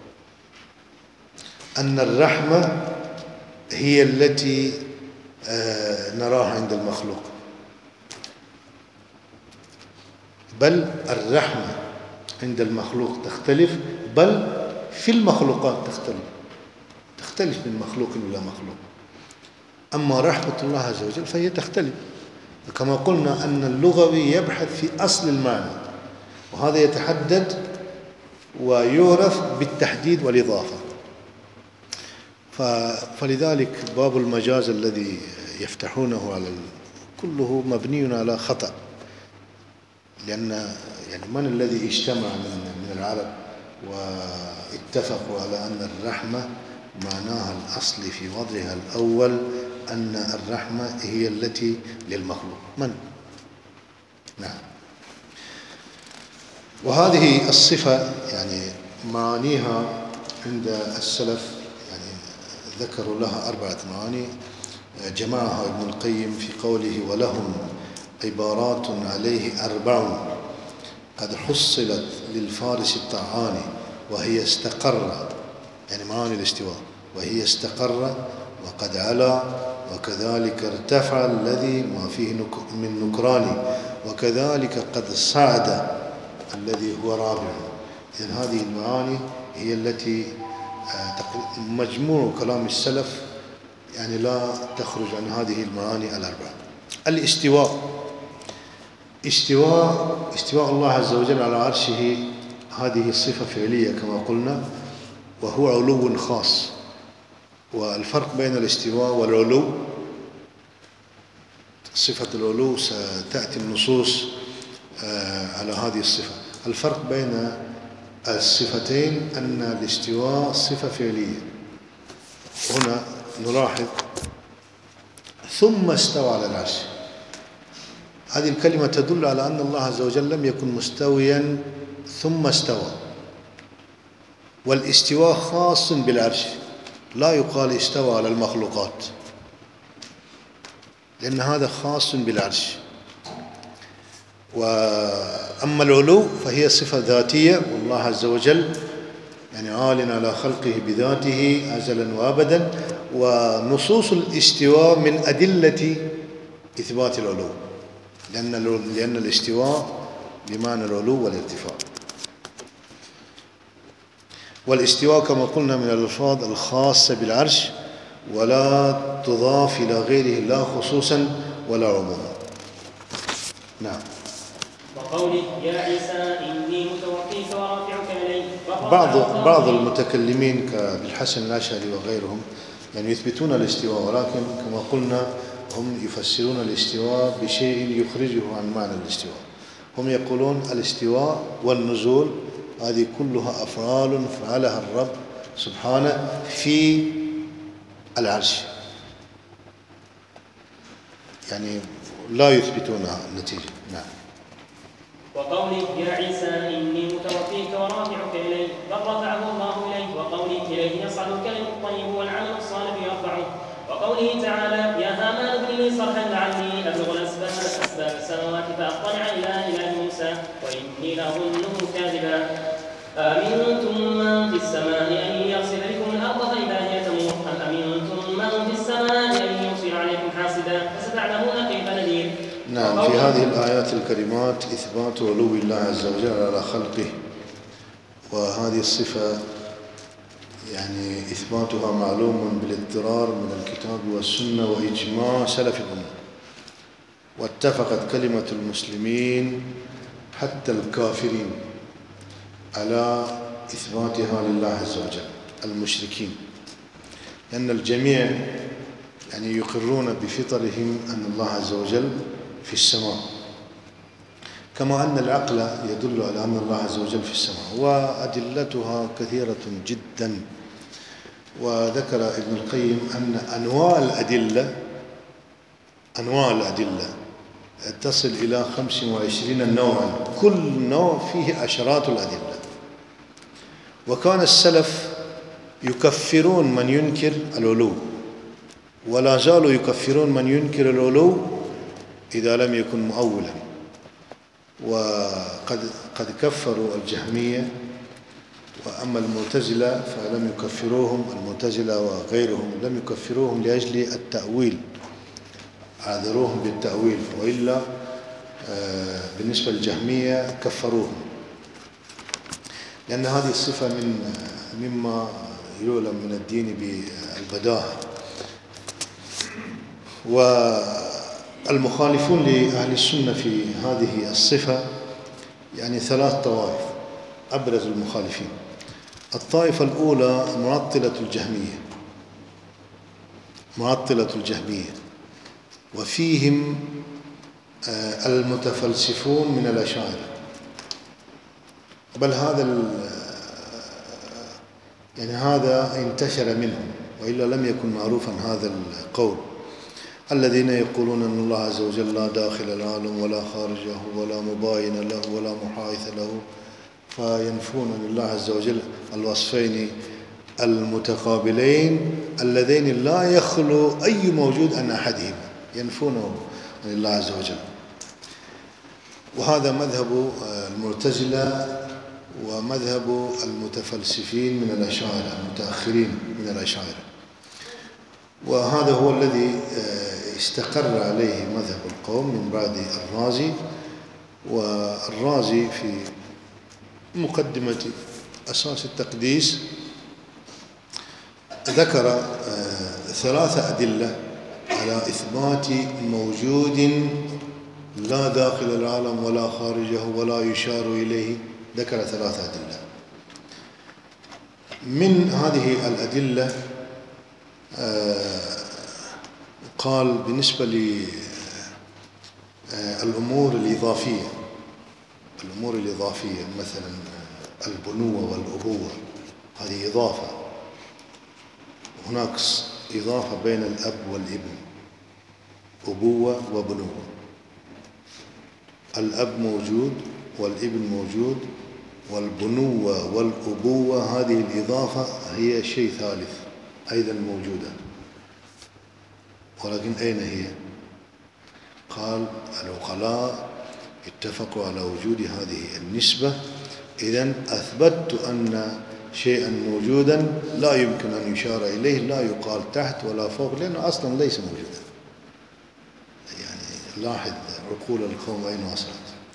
أن الرحمة هي التي نراها عند المخلوق، بل الرحمة عند المخلوق تختلف، بل في المخلوقات تختلف من مخلوق إلى مخلوق. أما رحمة الله عز وجل فهي تختلف، كما قلنا أن اللغوي يبحث في أصل المعنى، وهذا يتحدد ويعرف بالتحديد والإضافة. فلذلك باب المجاز الذي يفتحونه على كله مبني على خطأ، لأن يعني من الذي اجتمع من العرب واتفقوا على أن الرحمة معناها الأصل في وضعها الأول أن الرحمة هي التي للمخلوق؟ من؟ نعم. وهذه الصفة يعني معانيها عند السلف يعني ذكروا لها 4 معاني جمعها ابن القيم في قوله: ولهم عبارات عليه 4 قد حصلت للفارس الطعان وهي استقر، يعني معاني الاستواء، وهي استقر وقد علا، وكذلك ارتفع الذي ما فيه من نكران، وكذلك قد صعد الذي هو رابع. إذن هذه المعاني هي التي مجموع كلام السلف يعني لا تخرج عن هذه المعاني 4. الاستواء، استواء الله عز وجل على عرشه، هذه صفة فعلية كما قلنا، وهو علو خاص. والفرق بين الاستواء والعلو، صفة العلو ستأتي النصوص على هذه الصفة. الفرق بين الصفتين أن الاستواء صفة فعلية. هنا نلاحظ ثم استوى على العرش، هذه الكلمة تدل على أن الله عز وجل لم يكن مستويا ثم استوى، والاستواء خاص بالعرش، لا يقال استوى على المخلوقات، لأن هذا خاص بالعرش. وأما العلو فهي صفة ذاتية، والله عز وجل يعني عال على خلقه بذاته أزلا وأبدا، ونصوص الاستواء من أدلة إثبات العلو، لأن الاستواء بمعنى العلو والارتفاع. والاستواء كما قلنا من الألفاظ الخاصة بالعرش، ولا تضاف إلى غيره لا خصوصا ولا عموما. نعم. وقوله يا عيسى إني متوفيك ورافعك إلي. بعض المتكلمين كالحسن الأشعري وغيرهم يعني يثبتون الاستواء، ولكن كما قلنا هم يفسرون الاستواء بشيء يخرجه عن معنى الاستواء. هم يقولون الاستواء والنزول هذه كلها أفعال فعلها الرب سبحانه في العرش، يعني لا يثبتونها النتيجة. نعم. وقوله يا عيسى إني متوفيك ورافعك إلي بل رفعه الله إليه، وقوله إليه يصعد الكلم الطيب والعمل الصالح يرفعه، وقوله تعالى يا هامان ابن لي صرحا لعلي أبلغ أسباب السماوات فأطلع إلى إله موسى وإني لأظنه كاذبا. أأمنتم من في السماء أن يخسف بكم الأرض فإذا هي تمور أم أمنتم من في السماء أن يرسل عليكم حاسبا فستعلمون كيف نذير. نعم. في هذه الآيات الكريمات إثبات علو الله عز وجل على خلقه، وهذه الصفة يعني إثباتها معلوم بالاضطرار من الكتاب والسنة وإجماع سلف الأمة، واتفقت كلمة المسلمين حتى الكافرين على إثباتها لله عز وجل، المشركين، لأن الجميع يعني يقرون بفطرهم أن الله عز وجل في السماء، كما أن العقل يدل على أن الله عز وجل في السماء، وأدلتها كثيرة جدا. وذكر ابن القيم أن أنواع الأدلة تصل إلى 25 نوعا، كل نوع فيه عشرات الأدلة. وكان السلف يكفرون من ينكر العلو، ولا زالوا يكفرون من ينكر العلو إذا لم يكن مؤولا. وقد كفروا الجهمية، وأما المعتزلة فلم يكفروهم، المعتزلة وغيرهم لم يكفروهم لأجل التأويل، عذروهم بالتأويل، وإلا بالنسبة للجهمية كفروهم، لأن هذه الصفة مما يعلم من الدين بالبداهة. والمخالفون لأهل السنة في هذه الصفة يعني 3 طوائف أبرز المخالفين. الطائفة الأولى معطلة الجهمية، وفيهم المتفلسفون من الأشاعرة، بل هذا انتشر منهم، وإلا لم يكن معروفا هذا القول، الذين يقولون أن الله عز وجل لا داخل العالم ولا خارجه ولا مباين له ولا محايث له، فينفون لله عز وجل الوصفين المتقابلين اللذين لا يخلو أي موجود عن أحدهما، ينفونه لله عز وجل. وهذا مذهب المعتزلة ومذهب المتفلسفين من الأشاعرة، المتأخرين من الأشاعرة، وهذا هو الذي استقر عليه مذهب القوم من بعد الرازي. والرازي في مقدمة أساس التقديس ذكر 3 أدلة على إثبات موجود لا داخل العالم ولا خارجه ولا يشار إليه، ذكر 3 أدلة. من هذه الأدلة قال بالنسبة للأمور الإضافية مثلا البنوة والأبوة، هذه إضافة، هناك إضافة بين الأب والابن، أبوة وبنوة، الأب موجود والابن موجود، والبنوة والأبوة هذه الإضافة هي شيء ثالث أيضا موجودة، ولكن أين هي؟ قال العقلاء اتفقوا على وجود هذه النسبة، إذن أثبتت أن شيئا موجودا لا يمكن أن يشار إليه، لا يقال تحت ولا فوق، لأنه أصلا ليس موجودا. يعني لاحظ عقول القوم أين وصلت.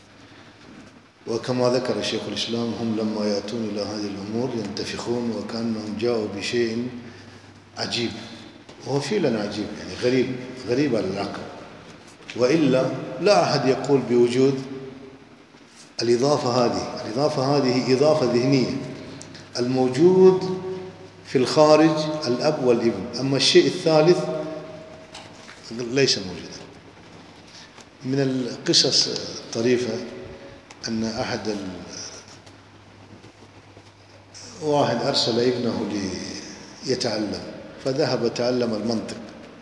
وكما ذكر شيخ الإسلام هم لما يأتون إلى هذه الأمور ينتفخون وكأنهم جاءوا بشيء عجيب، وهو فعلا عجيب، يعني غريب على العقل، وإلا لا أحد يقول بوجود الإضافة هذه إضافة ذهنية، الموجود في الخارج الأب والابن، أما الشيء الثالث ليس موجودا. من القصص الطريفة أن أحد واحد أرسل ابنه ليتعلم، فذهب تعلم المنطق،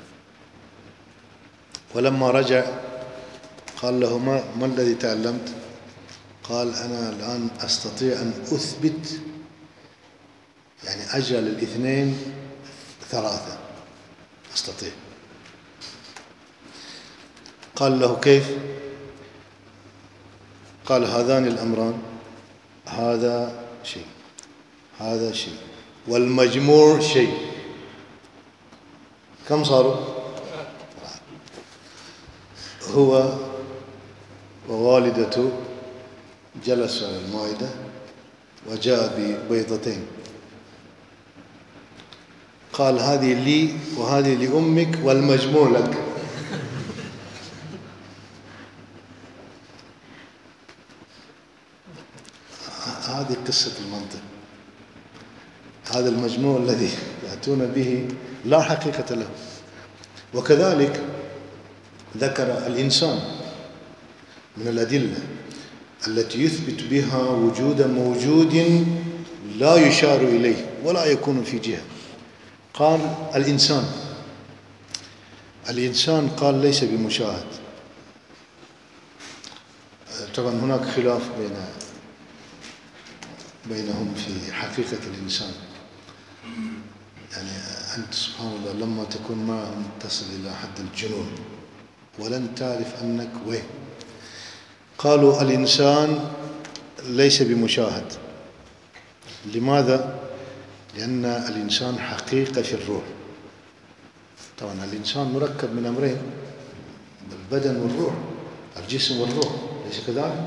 ولما رجع قال له ما الذي تعلمت؟ قال أنا الآن أستطيع أن أثبت، يعني أجعل الاثنين 3 أستطيع. قال له كيف؟ قال هذان الأمران، هذا شيء هذا شيء والمجموع شيء. كم صاروا؟ هو ووالدته جلسوا على المائدة وجاء ببيضتين، قال هذه لي وهذه لأمك والمجموع لك. هذه قصة المنطق. هذا المجموع الذي يأتون به لا حقيقة له. وكذلك ذكر الإنسان من الأدلة التي يثبت بها وجود موجود لا يشار إليه ولا يكون في جهة. قال الإنسان قال ليس بمشاهد. طبعا هناك خلاف بينهم في حقيقة الإنسان. يعني أنت سبحان الله لما تكون معهم تصل إلى حد الجنون ولن تعرف أنك وين. قالوا الإنسان ليس بمشاهد. لماذا؟ لأن الإنسان حقيقة في الروح. طبعا الإنسان مركب من أمرين، البدن والروح، الجسم والروح، ليس كذلك؟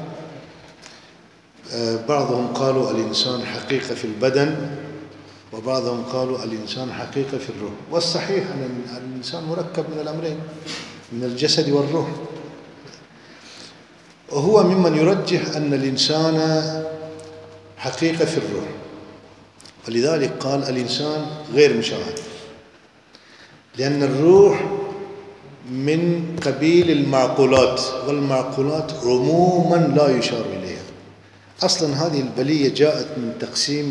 بعضهم قالوا الإنسان حقيقة في البدن، وبعضهم قالوا الإنسان حقيقة في الروح. والصحيح أن الإنسان مركب من الأمرين، من الجسد والروح. وهو ممن يرجح أن الإنسان حقيقة في الروح، ولذلك قال الإنسان غير مشاهد، لأن الروح من قبيل المعقولات، والمعقولات عموما لا يشار إليها. أصلا هذه البلية جاءت من تقسيم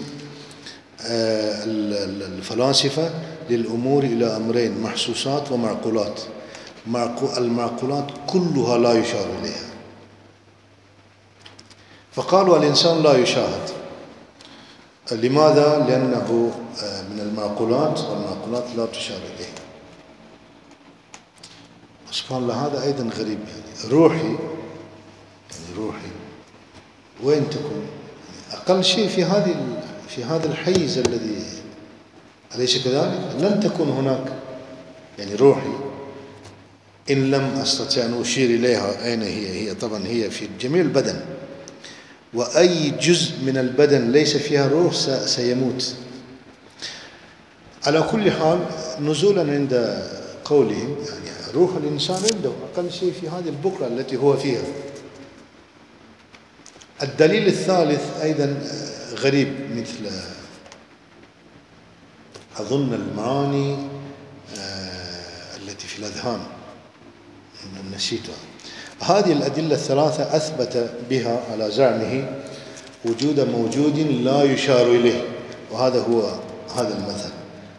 الفلاسفة للأمور إلى أمرين، محسوسات ومعقولات. المعقولات كلها لا يشار إليها، فقالوا الإنسان لا يشاهد. لماذا؟ لأنه من المعقولات، والمعقولات لا تشار إليه. سبحان الله، هذا أيضا غريب. يعني روحي وين تكون؟ أقل شيء في هذا الحيز الذي، أليس كذلك؟ لن تكون هناك. يعني روحي إن لم أستطيع أن أشير إليها أين هي طبعا هي في جميع البدن، وأي جزء من البدن ليس فيها روح سيموت. على كل حال، نزولا عند قولهم يعني روح الإنسان عنده أقل شيء في هذه البقعة التي هو فيها. الدليل الثالث أيضا غريب، مثل أظن المعاني التي في الأذهان، نسيتها. هذه الأدلة الثلاثة أثبت بها على زعمه وجود موجود لا يشار إليه، وهذا هو هذا المذهب،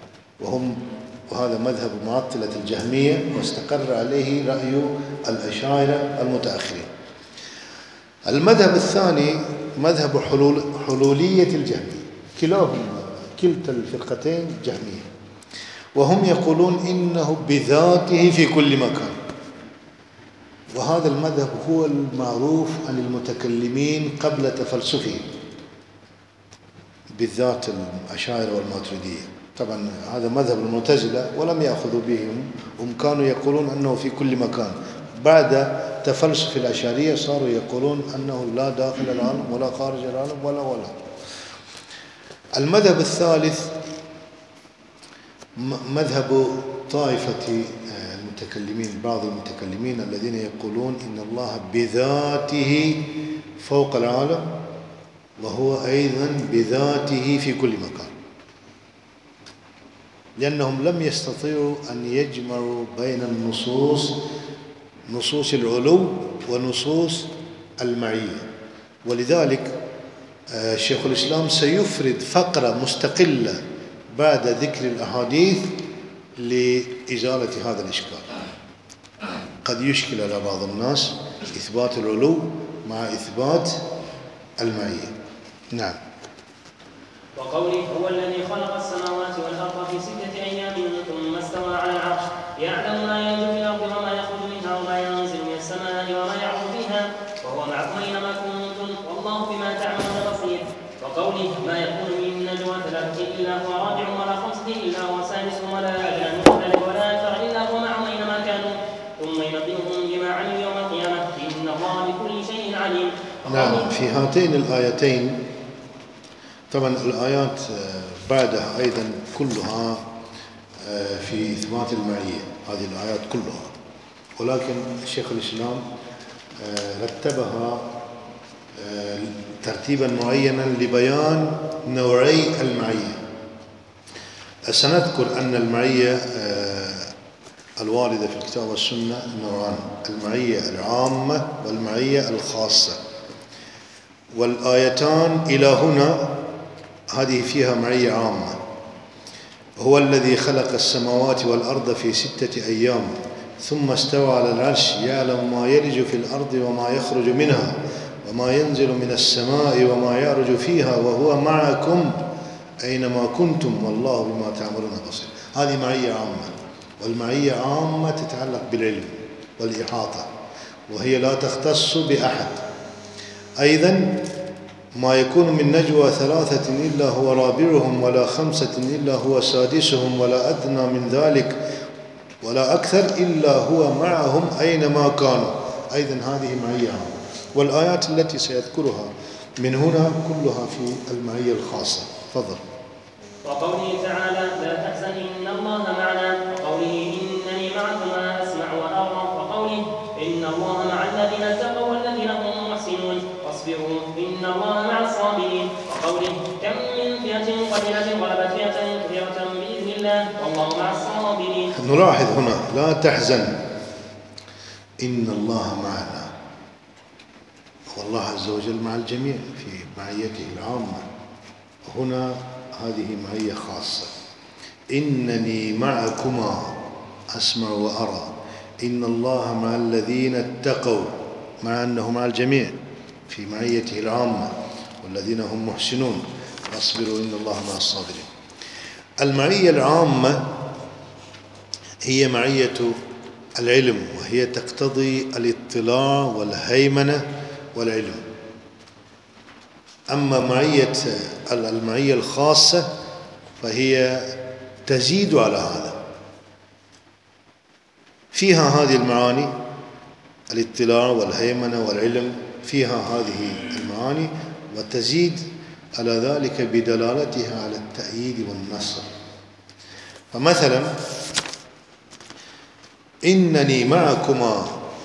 وهذا مذهب معطلة الجهمية، واستقر عليه رأي الأشاعرة المتأخرين. المذهب الثاني مذهب حلولية الجهمية، كلتا الفرقتين جهمية، وهم يقولون إنه بذاته في كل مكان. وهذا المذهب هو المعروف عن المتكلمين قبل تفلسفهم، بالذات الأشاعرة والماتريدية. طبعا هذا مذهب المعتزلة ولم يأخذوا بهم، هم كانوا يقولون أنه في كل مكان. بعد تفلسف الأشاعرية صاروا يقولون أنه لا داخل العالم ولا خارج العالم ولا. المذهب الثالث مذهب طائفة المتكلمين، بعض المتكلمين الذين يقولون إن الله بذاته فوق العالم، وهو أيضا بذاته في كل مكان، لأنهم لم يستطيعوا أن يجمعوا بين نصوص العلو ونصوص المعية. ولذلك شيخ الإسلام سيفرد فقرة مستقلة بعد ذكر الأحاديث لإزالة هذا الإشكال. قد يشكل على بعض الناس إثبات العلو مع إثبات المعية. نعم. وقوله هو الذي خلق السماوات والأرض في 6 أيام ثم استوى على العرش يعلم ما يلج في الأرض وما يخرج منها وما ينزل من السماء وما يعرج فيها وهو معكم أينما كنتم والله بما تعملون بصير. وقوله ما يكون من نجوى 3 إلا هو رابعهم ولا 5 إلا هو سادسهم ولا أدنى من ذلك ولا أكثر إلا هو معهم أينما كانوا ثم ينبئهم بما عملوا يوم القيامة إن الله بكل شيء عليم. نعم. في هاتين الآيتين طبعا الآيات بعدها أيضا كلها في إثبات المعية، هذه الآيات كلها، ولكن شيخ الإسلام رتبها ترتيبا معينا لبيان نوعي المعية. سنذكر أن المعية الواردة في الكتاب والسنة نوعان: المعية العامة والمعية الخاصة. والآيتان إلى هنا هذه فيها معية عامة. هو الذي خلق السماوات والأرض في 6 أيام ثم استوى على العرش يعلم ما يلج في الأرض وما يخرج منها وما ينزل من السماء وما يعرج فيها وهو معكم أينما كنتم والله بما تعملون بصير. هذه معية عامة، والمعية عامة تتعلق بالعلم والإحاطة، وهي لا تختص بأحد. أيضا ما يكون من نجوى 3 إلا هو رابعهم ولا 5 إلا هو سادسهم ولا أدنى من ذلك ولا أكثر إلا هو معهم أينما كانوا. أيضا هذه معية عامة. والآيات التي سيذكرها من هنا كلها في المعية الخاصة. تفضل. وقوله تعالى لا تحزن إن الله معنا، وقوله إنني معكما أسمع وأرى، وقوله إن الله مع الذين اتقوا والذين هم محسنون واصبروا إن الله مع الصابرين، وقوله كم من فئة قليلة غلبت فئة كثيرة بإذن الله والله مع الصابرين. نلاحظ هنا لا تحزن إن الله معنا، والله عز وجل مع الجميع في معيته العامة. هنا هذه معية خاصة. إنني معكما أسمع وأرى، إن الله مع الذين اتقوا، مع أنه مع الجميع في معيته العامة، والذين هم محسنون واصبروا إن الله مع الصابرين. المعية العامة هي معية العلم، وهي تقتضي الاطلاع والهيمنة والعلم. أما المعية الخاصة فهي تزيد على هذا، فيها هذه المعاني الاطلاع والهيمنة والعلم، فيها هذه المعاني، وتزيد على ذلك بدلالتها على التأييد والنصر. فمثلا إنني معكما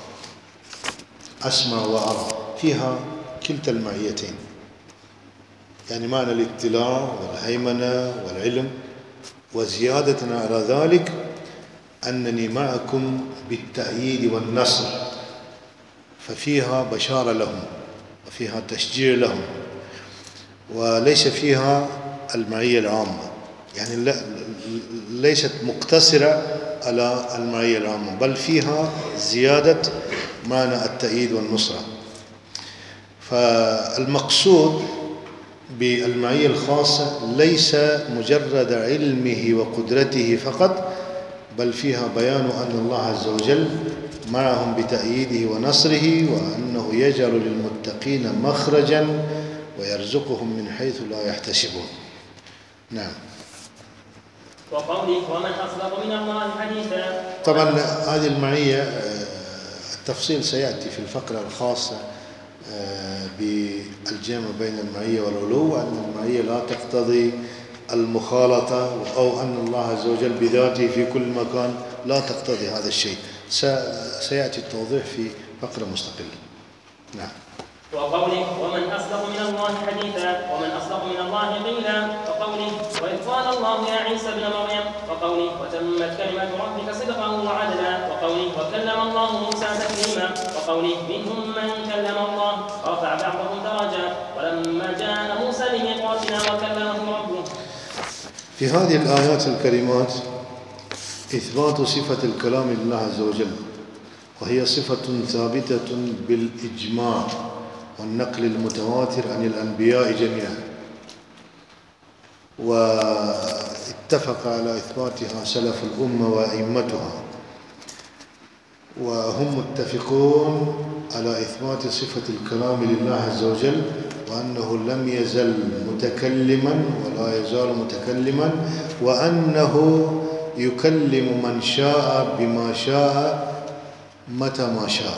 أسمع وأرى، فيها كلتا المعيتين، يعني معنى الاطلاع والهيمنة والعلم، وزيادة على ذلك أنني معكم بالتأييد والنصر، ففيها بشارة لهم وفيها تشجيع لهم، وليس فيها المعية العامة، يعني ليست مقتصرة على المعية العامة، بل فيها زيادة معنى التأييد والنصرة. فالمقصود بالمعية الخاصة ليس مجرد علمه وقدرته فقط، بل فيها بيان أن الله عز وجل معهم بتأييده ونصره، وأنه يجعل للمتقين مخرجا ويرزقهم من حيث لا يحتسبون. نعم. وقوله ومن أصدق من الله حديثا. طبعا هذه المعية التفصيل سيأتي في الفقرة الخاصة بالجمع بين المعية والعلو، أن المعية لا تقتضي المخالطة، أو أن الله عز وجل بذاته في كل مكان، لا تقتضي هذا الشيء. سيأتي التوضيح في فقرة مستقلة. نعم. وقوله ومن أصدق من الله حديثا، ومن أصدق من الله قيلا، وقوله وإذ قال الله يا عيسى ابن مريم، وقوله وتمت كلمة ربك صدقا وعدلا، وقوله وكلم الله موسى تكليما، وقوله منهم من كلم الله ورفع بعضهم درجات ولما جاء بآياتنا وكلمه ربه. في هذه الآيات الكريمات إثبات صفة الكلام لله عز وجل، وهي صفة ثابتة بالإجماع والنقل المتواتر عن الأنبياء جميعا، واتفق على إثباتها سلف الأمة وأئمتها، وهم متفقون على إثبات صفة الكلام لله عز وجل، وأنه لم يزل متكلما ولا يزال متكلما، وأنه يكلم من شاء بما شاء متى ما شاء.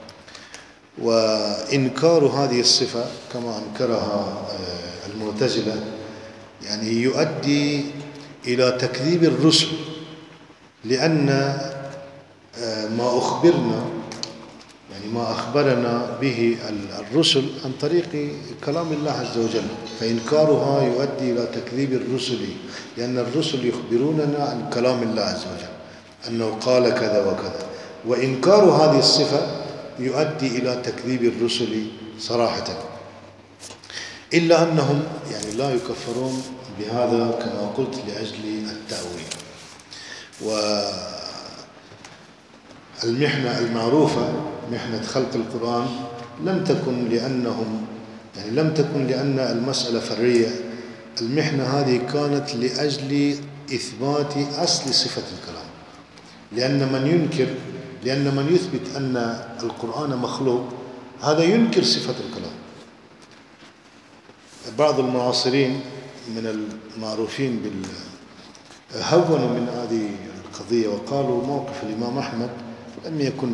وإنكار هذه الصفة كما أنكرها المعتزلة يعني يؤدي إلى تكذيب الرسل، لأن ما أخبرنا يعني ما أخبرنا به الرسل عن طريق كلام الله عز وجل، فإنكارها يؤدي إلى تكذيب الرسل، لأن الرسل يخبروننا عن كلام الله عز وجل أنه قال كذا وكذا، وإنكار هذه الصفة يؤدي إلى تكذيب الرسل صراحة، إلا أنهم يعني لا يكفرون بهذا كما قلت لأجل التأويل. والمحنة المعروفة محنة خلق القرآن لم تكن لأن المسألة فرعية، المحنة هذه كانت لأجل إثبات أصل صفة الكلام، لأن من يثبت أن القرآن مخلوق هذا ينكر صفة الكلام. بعض المعاصرين من المعروفين هونوا من هذه القضية وقالوا موقف الإمام أحمد لم يكن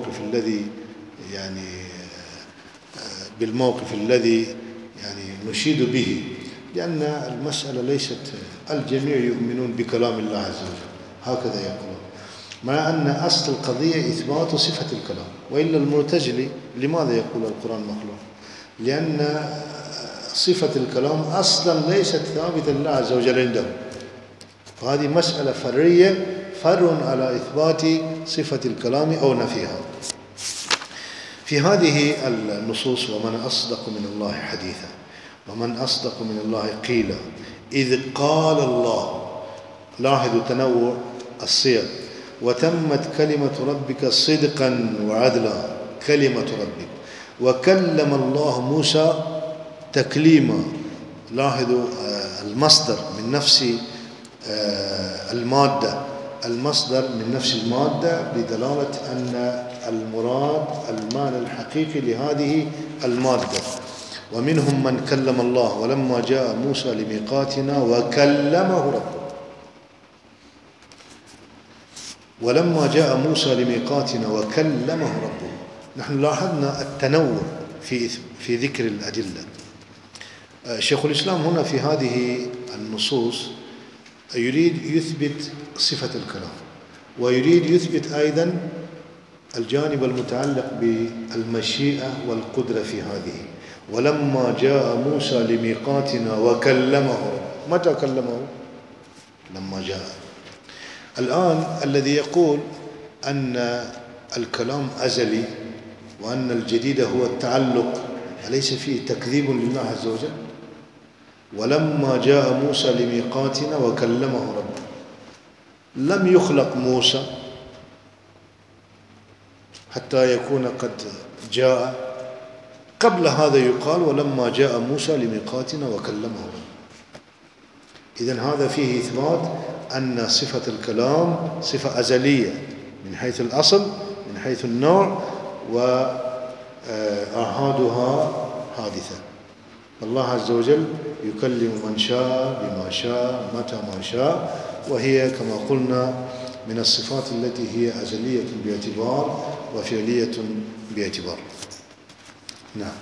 بالموقف الذي نشيد به، لأن المسألة ليست الجميع يؤمنون بكلام الله عز وجل، هكذا يقولون، مع أن أصل القضية إثبات صفة الكلام. وإلا المعتزلي لماذا يقول القرآن مخلوق؟ لأن صفة الكلام أصلا ليست ثابتة لله عز وجل عنده، فهذه مسألة فرعية، فرع على إثبات صفة الكلام أو نفيها. في هذه النصوص ومن أصدق من الله حديثا ومن أصدق من الله قيلا إذ قال الله، لاحظوا تنوع الصيغ، وتمت كلمة ربك صدقا وعدلا، كلمة ربك، وكلم الله موسى تكليما. لاحظوا المصدر من نفس المادة، المصدر من نفس المادة بدلالة أن المراد المعنى الحقيقي لهذه المادة. ومنهم من كلم الله ولما جاء موسى لميقاتنا وكلمه ربه، ولما جاء موسى لميقاتنا وكلمه ربه. نحن لاحظنا التنوع في ذكر الأدلة. شيخ الإسلام هنا في هذه النصوص يريد يثبت صفة الكلام، ويريد يثبت أيضا الجانب المتعلق بالمشيئة والقدرة في هذه. ولما جاء موسى لميقاتنا وكلمه، متى كلمه؟ لما جاء. الآن الذي يقول أن الكلام أزلي وأن الجديد هو التعلق، أليس فيه تكذيب لله عز وجل؟ ولما جاء موسى لميقاتنا وكلمه ربه، لم يخلق موسى حتى يكون قد جاء، قبل هذا يقال ولما جاء موسى لميقاتنا وكلمه ربه. إذن هذا فيه إثبات أن صفة الكلام صفة أزلية من حيث الأصل، من حيث النوع، وآحادها حادثة. الله عز وجل يكلم من شاء بما شاء متى ما شاء، وهي كما قلنا من الصفات التي هي أزلية باعتبار وفعلية باعتبار. نعم.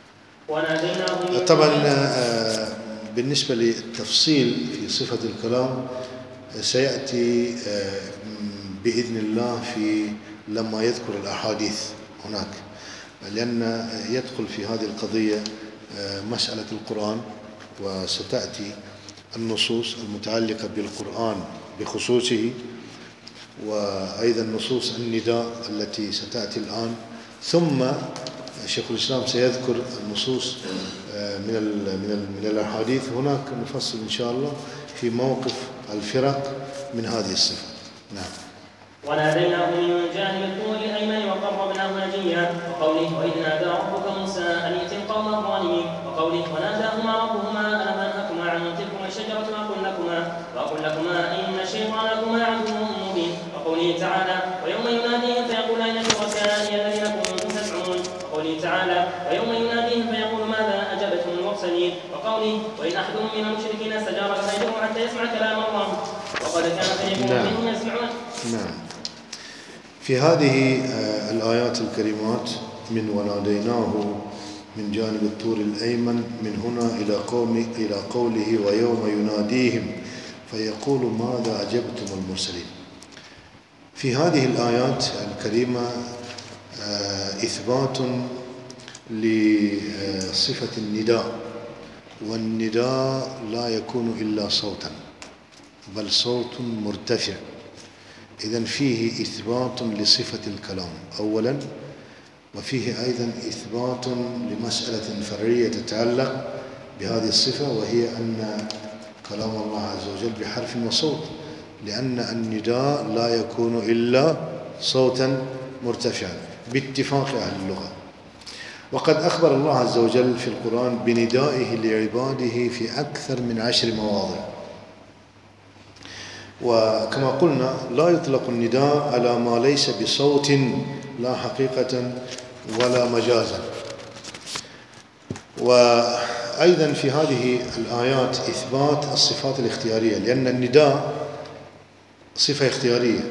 طبعا بالنسبة للتفصيل في صفة الكلام سيأتي بإذن الله لما يذكر الأحاديث هناك، لأن يدخل في هذه القضية مسألة القرآن، وستأتي النصوص المتعلقة بالقرآن بخصوصه، وأيضا نصوص النداء التي ستأتي الآن، ثم شيخ الإسلام سيذكر النصوص من الأحاديث هناك نفصل إن شاء الله في موقف الفرق من هذه الصفة. نعم. وناديناه من جانب الطور الأيمن وقربناه نجيا، وقوله وإذ نادى ربك موسى أن ائت القوم الظالمين، وقوله وناداهما ربهما ألم أنهكما عن تلكما الشجرة وأقل لكما إن الشيطان لكما عدو مبين، وقوله تعالى ويوم يناديهم فيقول أين شركائي الذين كنتم تزعمون، وقوله تعالى ويوم يناديهم فيقول ماذا أجبتم المرسلين، وقوله وإن أحد من المشركين استجارك فأجره حتى يسمع كلام الله، وقد كان فريق منهم يسمعون. نعم. في هذه الآيات الكريمات من وناديناه من جانب الطور الأيمن من هنا إلى قوله ويوم يناديهم فيقول ماذا أجبتم المرسلين. في هذه الآيات الكريمة إثبات لصفة النداء، والنداء لا يكون إلا صوتا بل صوت مرتفع. إذن فيه إثبات لصفة الكلام أولا، وفيه أيضا إثبات لمسألة فرعية تتعلق بهذه الصفة، وهي أن كلام الله عز وجل بحرف وصوت، لأن النداء لا يكون إلا صوتا مرتفعا باتفاق أهل اللغة. وقد أخبر الله عز وجل في القرآن بندائه لعباده في أكثر من 10 مواضع. وكما قلنا لا يطلق النداء على ما ليس بصوت لا حقيقة ولا مجازا. وأيضا في هذه الآيات إثبات الصفات الاختيارية، لأن النداء صفة اختيارية،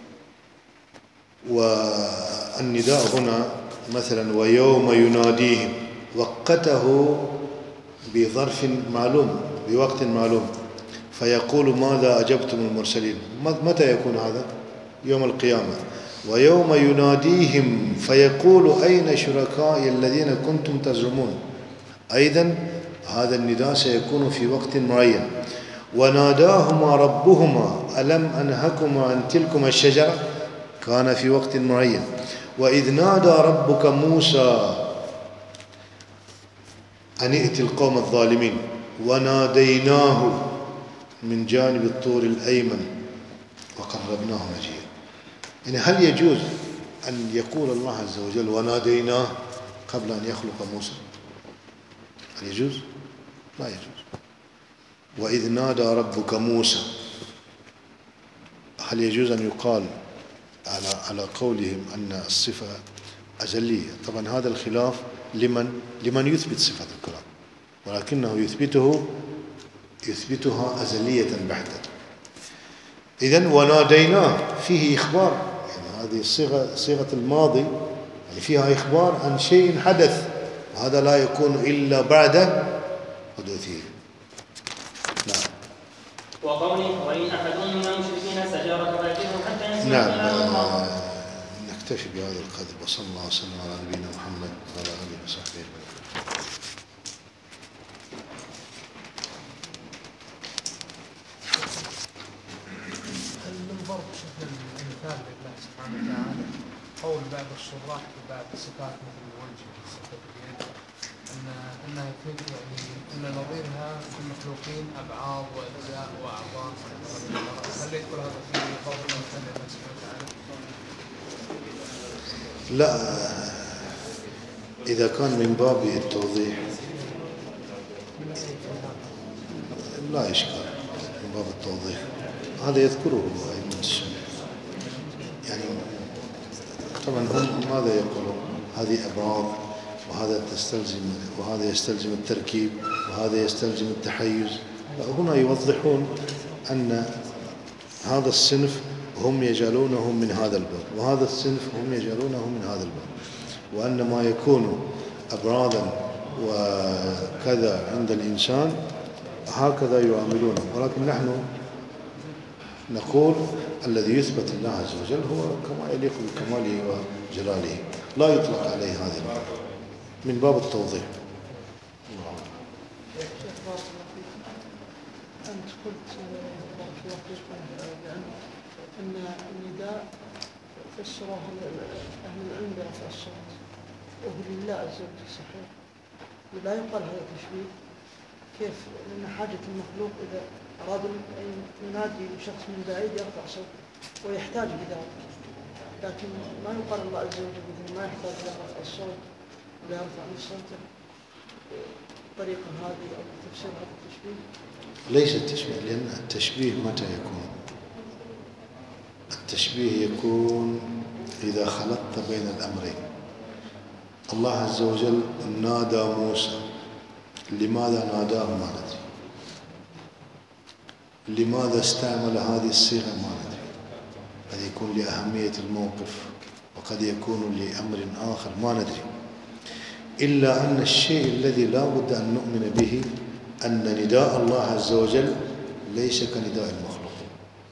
والنداء هنا مثلا ويوم يناديهم وقته بظرف معلوم بوقت معلوم، فيقول ماذا أجبتم المرسلين. متى يكون هذا؟ يوم القيامة. ويوم يناديهم فيقول أين شركائي الذين كنتم تزعمون، أيضا هذا النداء سيكون في وقت معين. وناداهما ربهما ألم أنهكما عن تلكما الشجرة، كان في وقت معين. وإذ نادى ربك موسى أن ائت القوم الظالمين وناديناه من جانب الطور الأيمن وقربناه نجيا. يعني هل يجوز أن يقول الله عز وجل وناديناه قبل أن يخلق موسى؟ هل يجوز؟ لا يجوز. وإذ نادى ربك موسى، هل يجوز أن يقال على قولهم أن الصفة أزلية؟ طبعا هذا الخلاف لمن يثبت صفة الكلام، ولكنه يثبتها أزلية بحتة. إذن وناديناه فيه إخبار، يعني هذه صيغة الماضي يعني فيها إخبار عن شيء حدث، وهذا لا يكون إلا بعد حدوثه. نعم. وقوله وإن أحد من المشركين استجارك فأجره حتى يسمع كلام الله. نعم. نكتفي بهذا القدر، وصلى الله وسلم على نبينا محمد وعلى آله وصحبه أجمعين. الضرب شفنا المثال لله سبحانه وتعالى قول بعض الشراح في بعض الصفات مثل الوجه صفة اليد أنها يفيد يعني أن نظيرها في المخلوقين أبعاض وأجزاء وأعضاء. هل يدخل هذا في قول المثال لله سبحانه وتعالى؟ لا، إذا كان من باب التوضيح لا إشكال، من باب التوضيح هذا يذكره أئمة السنة. يعني طبعا هم ماذا يقولون؟ هذه أبعاض، وهذا يستلزم التركيب، وهذا يستلزم التحيز. هنا يوضحون أن هذا الصنف هم يجعلونه من هذا الباب، وهذا الصنف هم يجعلونه من هذا الباب، وأن ما يكون أبرادا وكذا عند الإنسان هكذا يعاملونه. ولكن نحن نقول الذي يثبت الله عز وجل هو كما يليق بكماله وجلاله، لا يطلق عليه هذا المعنى، من باب التوضيح. أنت قلت أن النداء فسره أهل العلم برفع الصوت وهو لله عز وجل، صحيح؟ لا يقال هذا تشبيه. كيف؟ لأن حاجة المخلوق إذا أراد أن ينادي شخص من بعيد يرفع صوته ويحتاج لذلك، لكن ما يقال الله عز وجل مثل ما يحتاج إلى رفع الصوت ولا يرفع من صوته بالطريقة هذه أو تفسير هذا التشبيه. ليس التشبيه، لأن التشبيه متى يكون؟ التشبيه يكون إذا خلطت بين الأمرين. الله عز وجل نادى موسى، لماذا ناداه ما ندري، لماذا استعمل هذه الصيغة ما ندري، قد يكون لأهمية الموقف وقد يكون لأمر آخر ما ندري، إلا أن الشيء الذي لا بد أن نؤمن به أن نداء الله عز وجل ليس كنداء المخلوقين،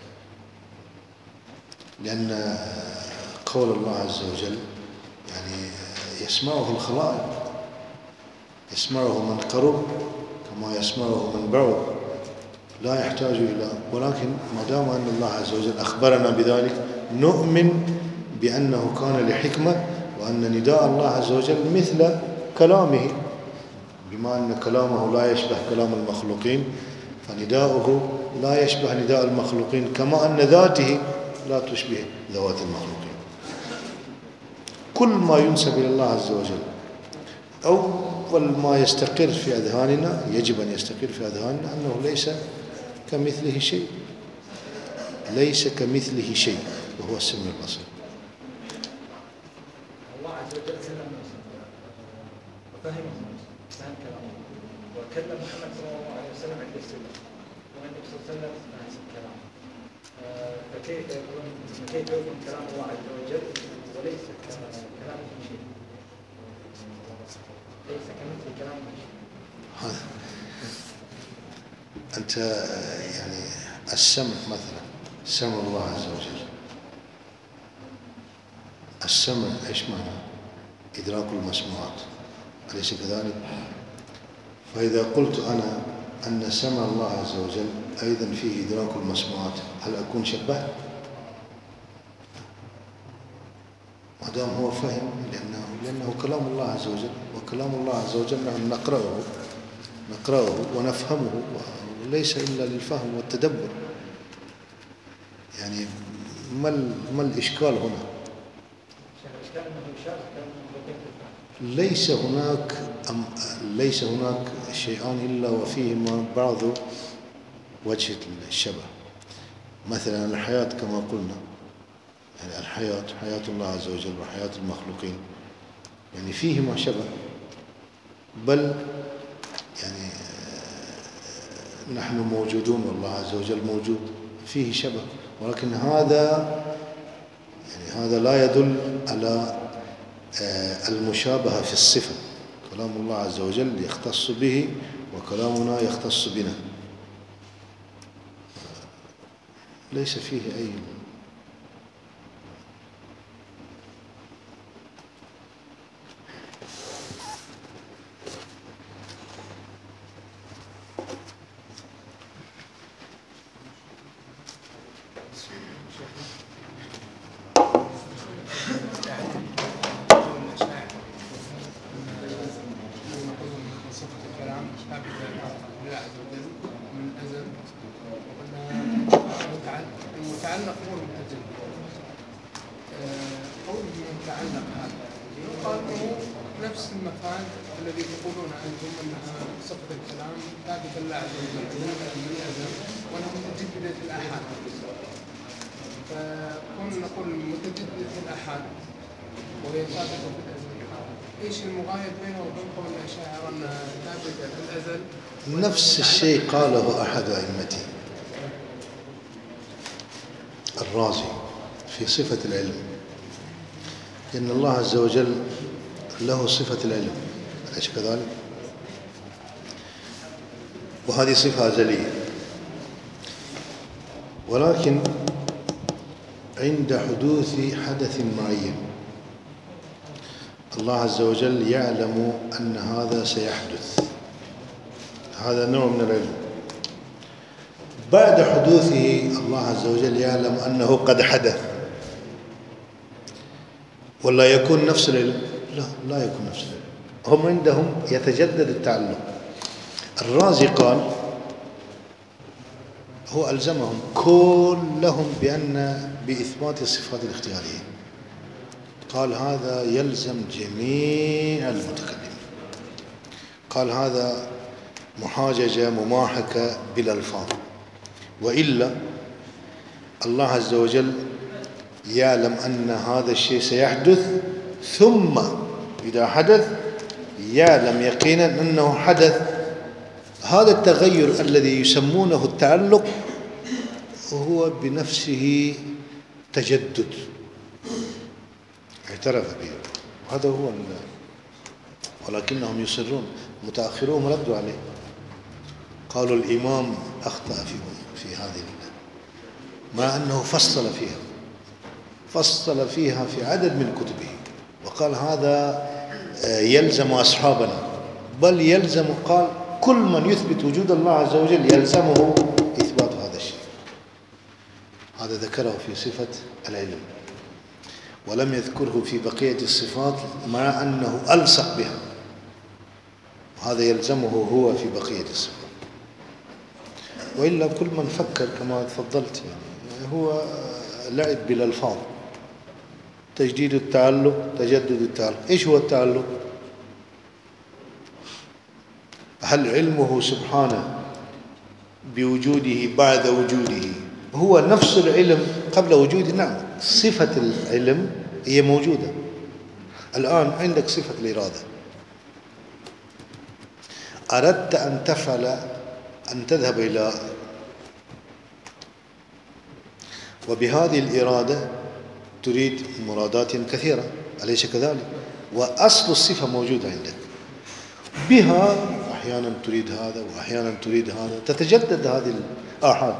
لأن قول الله عز وجل يعني يسمعه الخلائق، يسمعه من قرب كما يسمعه من بعد، لا يحتاج إلى، ولكن ما دام أن الله عز وجل أخبرنا بذلك نؤمن بأنه كان لحكمة، وأن نداء الله عز وجل مثل كلامه، بما أن كلامه لا يشبه كلام المخلوقين فنداؤه لا يشبه نداء المخلوقين، كما أن ذاته لا تشبه ذوات المخلوقين. كل ما ينسب إلى الله عز وجل أول ما يستقر في أذهاننا، يجب أن يستقر في أذهاننا أنه ليس كمثله شيء، ليس كمثله شيء وهو السميع البصير. الله عز وجل كلم موسى وفهم كلامه، وكلم محمد صلى الله عليه وسلم عند السنة، والنبي صلى الله عليه وسلم فهم كلامه. فكيف يكون كلام الله عز وجل وليس كلامه شيء؟ ليس كمثل كلامه شيء. أنت يعني السمع مثلا، سمع الله عز وجل، السمع إيش معنى؟ إدراك المسموعات، أليس كذلك؟ فإذا قلت أنا أن سمع الله عز وجل أيضا فيه إدراك المسموعات، هل أكون شبهت؟ ما دام هو فهم، لأنه كلام الله عز وجل، وكلام الله عز وجل نحن نقرأه ونفهمه، وليس إلا للفهم والتدبر. يعني ما الإشكال هنا؟ ليس هناك شيئان إلا وفيهما بعض وجه الشبه. مثلا الحياة كما قلنا، يعني الحياة، حياة الله عز وجل وحياة المخلوقين، يعني فيهما شبه، بل يعني نحن موجودون والله عز وجل موجود، فيه شبه، ولكن هذا لا يدل على المشابهة في الصفة. كلام الله عز وجل يختص به وكلامنا يختص بنا، ليس فيه أي نفس الشيء قاله أحد أئمتي الرازي في صفة العلم، إن الله عز وجل له صفة العلم، أليس كذلك؟ وهذه صفة أزلية، ولكن عند حدوث حدث معين الله عز وجل يعلم أن هذا سيحدث، هذا نوع من العلم. بعد حدوثه الله عز وجل يعلم أنه قد حدث، ولا يكون نفس العلم؟ لا يكون نفس العلم. هم عندهم يتجدد التعلق. الرازي قال هو ألزمهم كلهم بإثبات الصفات الاختيارية، قال هذا يلزم جميع المتكلمين، قال هذا محاججة مماحكة بالألفاظ، وإلا الله عز وجل يعلم أن هذا الشيء سيحدث، ثم إذا حدث يعلم يقينا أنه حدث. هذا التغير الذي يسمونه التعلق هو بنفسه تجدد اعترف به، هذا هو ولكنهم يصرون. متأخرون ردوا عليه، قالوا الإمام أخطأ في هذه مع أنه فصل فيها في عدد من كتبه، وقال هذا يلزم أصحابنا، بل يلزم، قال كل من يثبت وجود الله عز وجل يلزمه إثبات هذا الشيء. هذا ذكره في صفة العلم، ولم يذكره في بقية الصفات مع أنه ألصق بها، هذا يلزمه هو في بقية الصفات. وإلا كل من فكر كما تفضلت يعني هو لعب بالألفاظ، تجديد التعلق، تجدد التعلق. إيش هو التعلق؟ هل علمه سبحانه بوجوده بعد وجوده هو نفس العلم قبل وجوده؟ نعم، صفة العلم هي موجودة. الآن عندك صفة الإرادة، أردت أن تفعل، أن تذهب إلى، وبهذه الإرادة تريد مرادات كثيرة، أليس كذلك؟ وأصل الصفة موجودة عندك، بها أحيانا تريد هذا وأحيانا تريد هذا، تتجدد هذه الآحاد.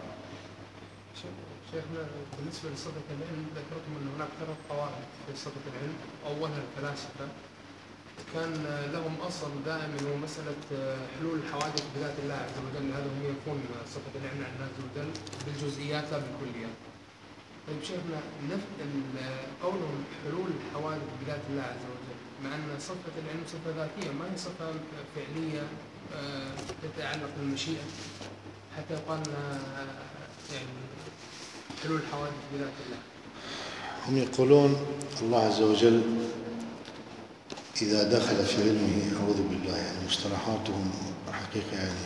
شيخنا بالنسبة لصفة العلم ذكرتم أن هناك 3 قواعد في صفة العلم، أولها الفلاسفة كان لهم أصل دائم هو مسألة حلول الحوادث بذات الله عز وجل، هذا هم يكون صفة العلم عن الله عز وجل بالجزئيات لا بالكليات. طيب شيخنا قولهم حلول الحوادث بذات الله عز وجل، مع أن صفة العلم صفة ذاتية ما هي صفة فعلية تتعلق بالمشيئة حتى يقال يعني حلول الحوادث بذات الله. هم يقولون الله عز وجل إذا دخل في علمه، أعوذ بالله، يعني مصطلحاتهم حقيقة يعني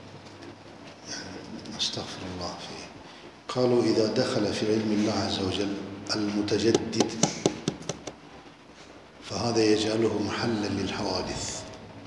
نستغفر الله فيه. قالوا إذا دخل في علم الله عز وجل المتجدد فهذا يجعله محلا للحوادث،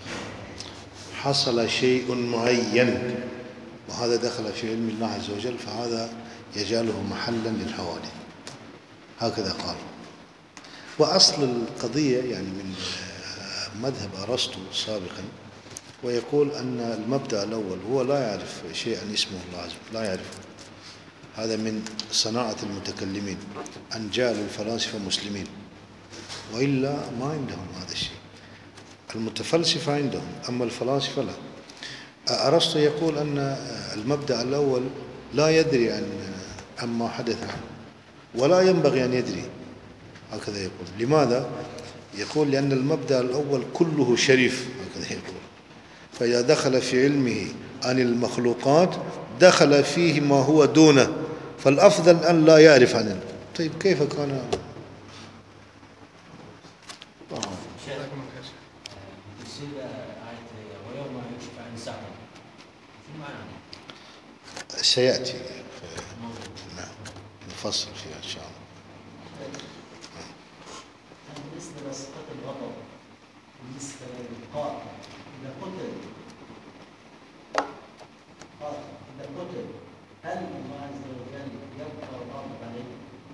حصل شيء معين وهذا دخل في علم الله عز وجل فهذا يجعله محلا للحوادث، هكذا قالوا. وأصل القضية يعني من مذهب أرسطو سابقا، ويقول أن المبدأ الأول هو لا يعرف شيئا اسمه الله عز وجل، لا يعرفه، هذا من صناعة المتكلمين أن جعلوا الفلاسفة مسلمين، وإلا ما عندهم هذا الشيء. المتفلسفة عندهم، أما الفلاسفة لا. أرسطو يقول أن المبدأ الأول لا يدري عما حدث عنه ولا ينبغي أن يدري، هكذا يقول. لماذا؟ يقول لأن المبدأ الأول كله شريف، هكذا يقول، فإذا دخل في علمه عن المخلوقات دخل فيه ما هو دونه، فالأفضل أن لا يعرف عنه. طيب كيف كان؟ سيأتي نفصل فيها إن شاء الله. بالنسبة لصفة الغضب، بالنسبة للقاتل إذا قتل هل الله عز وجل يبقى الغاضب عليه؟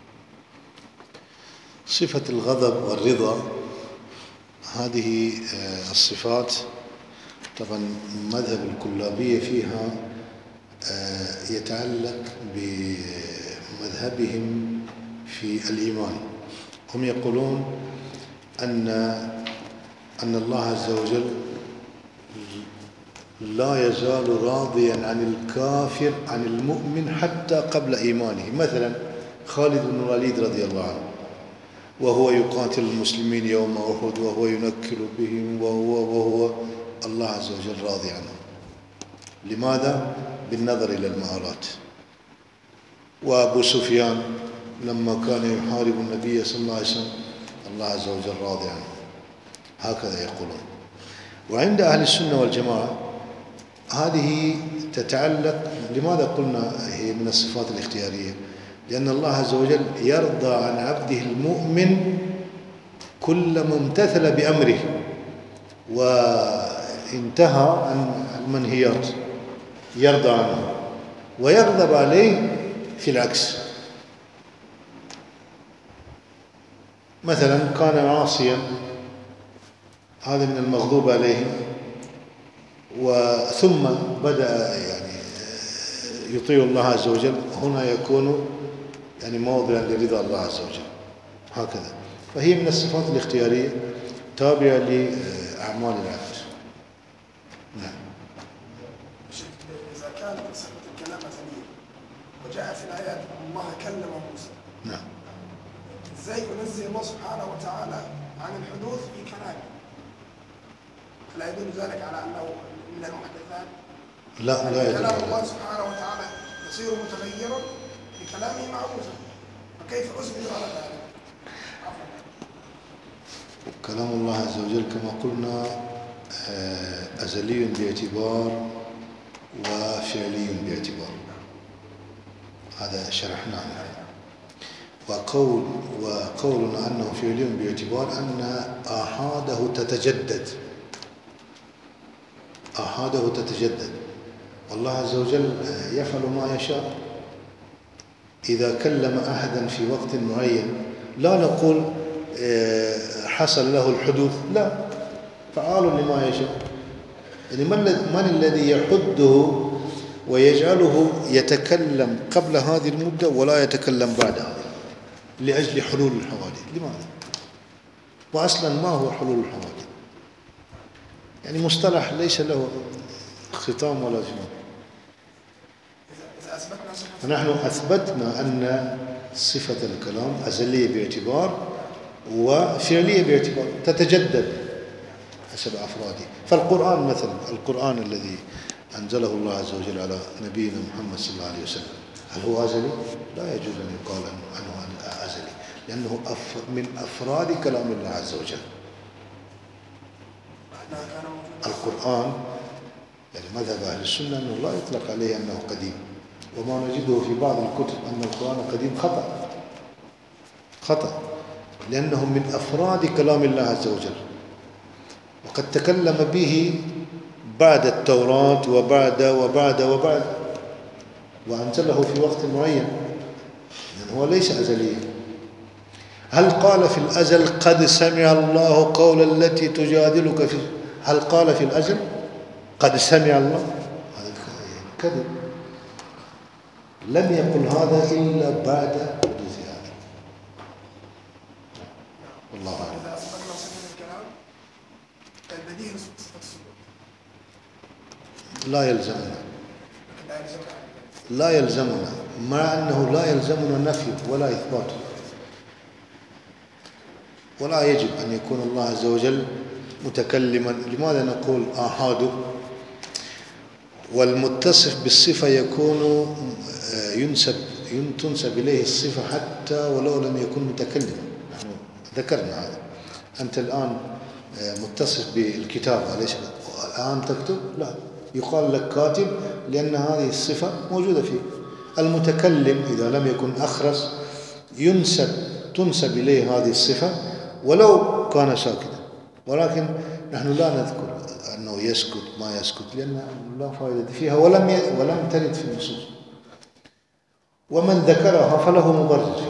صفة الغضب والرضا هذه الصفات طبعا مذهب الكلابية فيها يتعلق بمذهبهم في الإيمان. هم يقولون أن الله عز وجل لا يزال راضيا عن الكافر عن المؤمن حتى قبل إيمانه. مثلا خالد بن الوليد رضي الله عنه وهو يقاتل المسلمين يوم أحد وهو ينكل بهم وهو الله عز وجل راضي عنه. لماذا؟ بالنظر إلى المآلات. وأبو سفيان لما كان يحارب النبي صلى الله عليه وسلم الله عز وجل راضي عنه. هكذا يقولون. وعند أهل السنة والجماعة هذه تتعلق، لماذا قلنا هي من الصفات الاختيارية؟ لأن الله عز وجل يرضى عن عبده المؤمن كلما امتثل بأمره وانتهى عن المنهيات يرضى عنه، ويغضب عليه في العكس. مثلا كان عاصيا، هذا من المغضوب عليه، ثم بدأ يعني يطيع الله عز وجل، هنا يكون يعني موضعا لرضا الله عز وجل. هكذا. فهي من الصفات الاختيارية تابعة لأعمال العبد. نعم. إذا كان صفة الكلام أزلية وجاء في الآيات الله كلم موسى، نعم. إزاي ينزه الله سبحانه وتعالى عن الحدوث في كلامه؟ فلا يدل ذلك على أنه من المحدثات؟ لا يدل. كلام الله سبحانه وتعالى يصير متغيرا بكلامه مع موسى، فكيف أثبت على ذلك؟ كلام الله عز وجل كما قلنا أزلي باعتبار وفعلي باعتبار، هذا شرحناه. وقولنا أنه فعلي باعتبار أن آحاده تتجدد، والله عز وجل يفعل ما يشاء. إذا كلم أحدا في وقت معين لا نقول حصل له الحدوث، لا، فعال لما يشاء. يعني من الذي يحده ويجعله يتكلم قبل هذه المدة ولا يتكلم بعدها لأجل حلول الحوادث؟ لماذا؟ وأصلا ما هو حلول الحوادث؟ يعني مصطلح ليس له ختام ولا جمال. فنحن أثبتنا أن صفة الكلام أزلية باعتبار وفعلية باعتبار، تتجدد حسب أفراده. فالقرآن مثلا، القرآن الذي أنزله الله عز وجل على نبينا محمد صلى الله عليه وسلم، هل هو أزلي؟ لا يجوز أن يقال عنه أزلي، لأنه من أفراد كلام الله عز وجل. القرآن يعني مذهب أهل السنة أنه لا يطلق عليه أنه قديم، وما نجده في بعض الكتب أن القرآن قديم خطأ، لأنه من أفراد كلام الله عز وجل، وقد تكلم به بعد التوراة وبعد وأنزله في وقت معين، لأنه هو ليس أزليا. هل قال في الأزل قد سمع الله قول التي تجادلك في؟ هل قال في الأزل قد سمع الله؟ هذا كذب. لم يقل هذا إلا بعد حدوث هذا. والله أعلم. إذا أثبتنا صفة الكلام البديهي صفة السلوك لا يلزمنا، مع أنه لا يلزمنا نفي ولا إثبات، ولا يجب أن يكون الله عز وجل متكلما. لماذا نقول آحاده؟ والمتصف بالصفة يكون تنسب إليه الصفة حتى ولو لم يكن متكلما. نحن ذكرنا هذا. أنت الآن متصف بالكتابة، ليش الآن تكتب؟ لا، يقال لك كاتب لأن هذه الصفة موجودة فيه. المتكلم إذا لم يكن أخرس تنسب إليه هذه الصفة ولو كان ساكتا، ولكن نحن لا نذكر أنه يسكت ما يسكت، لأن لا فائدة فيها ولم ترد في النصوص، ومن ذكرها فله مبرر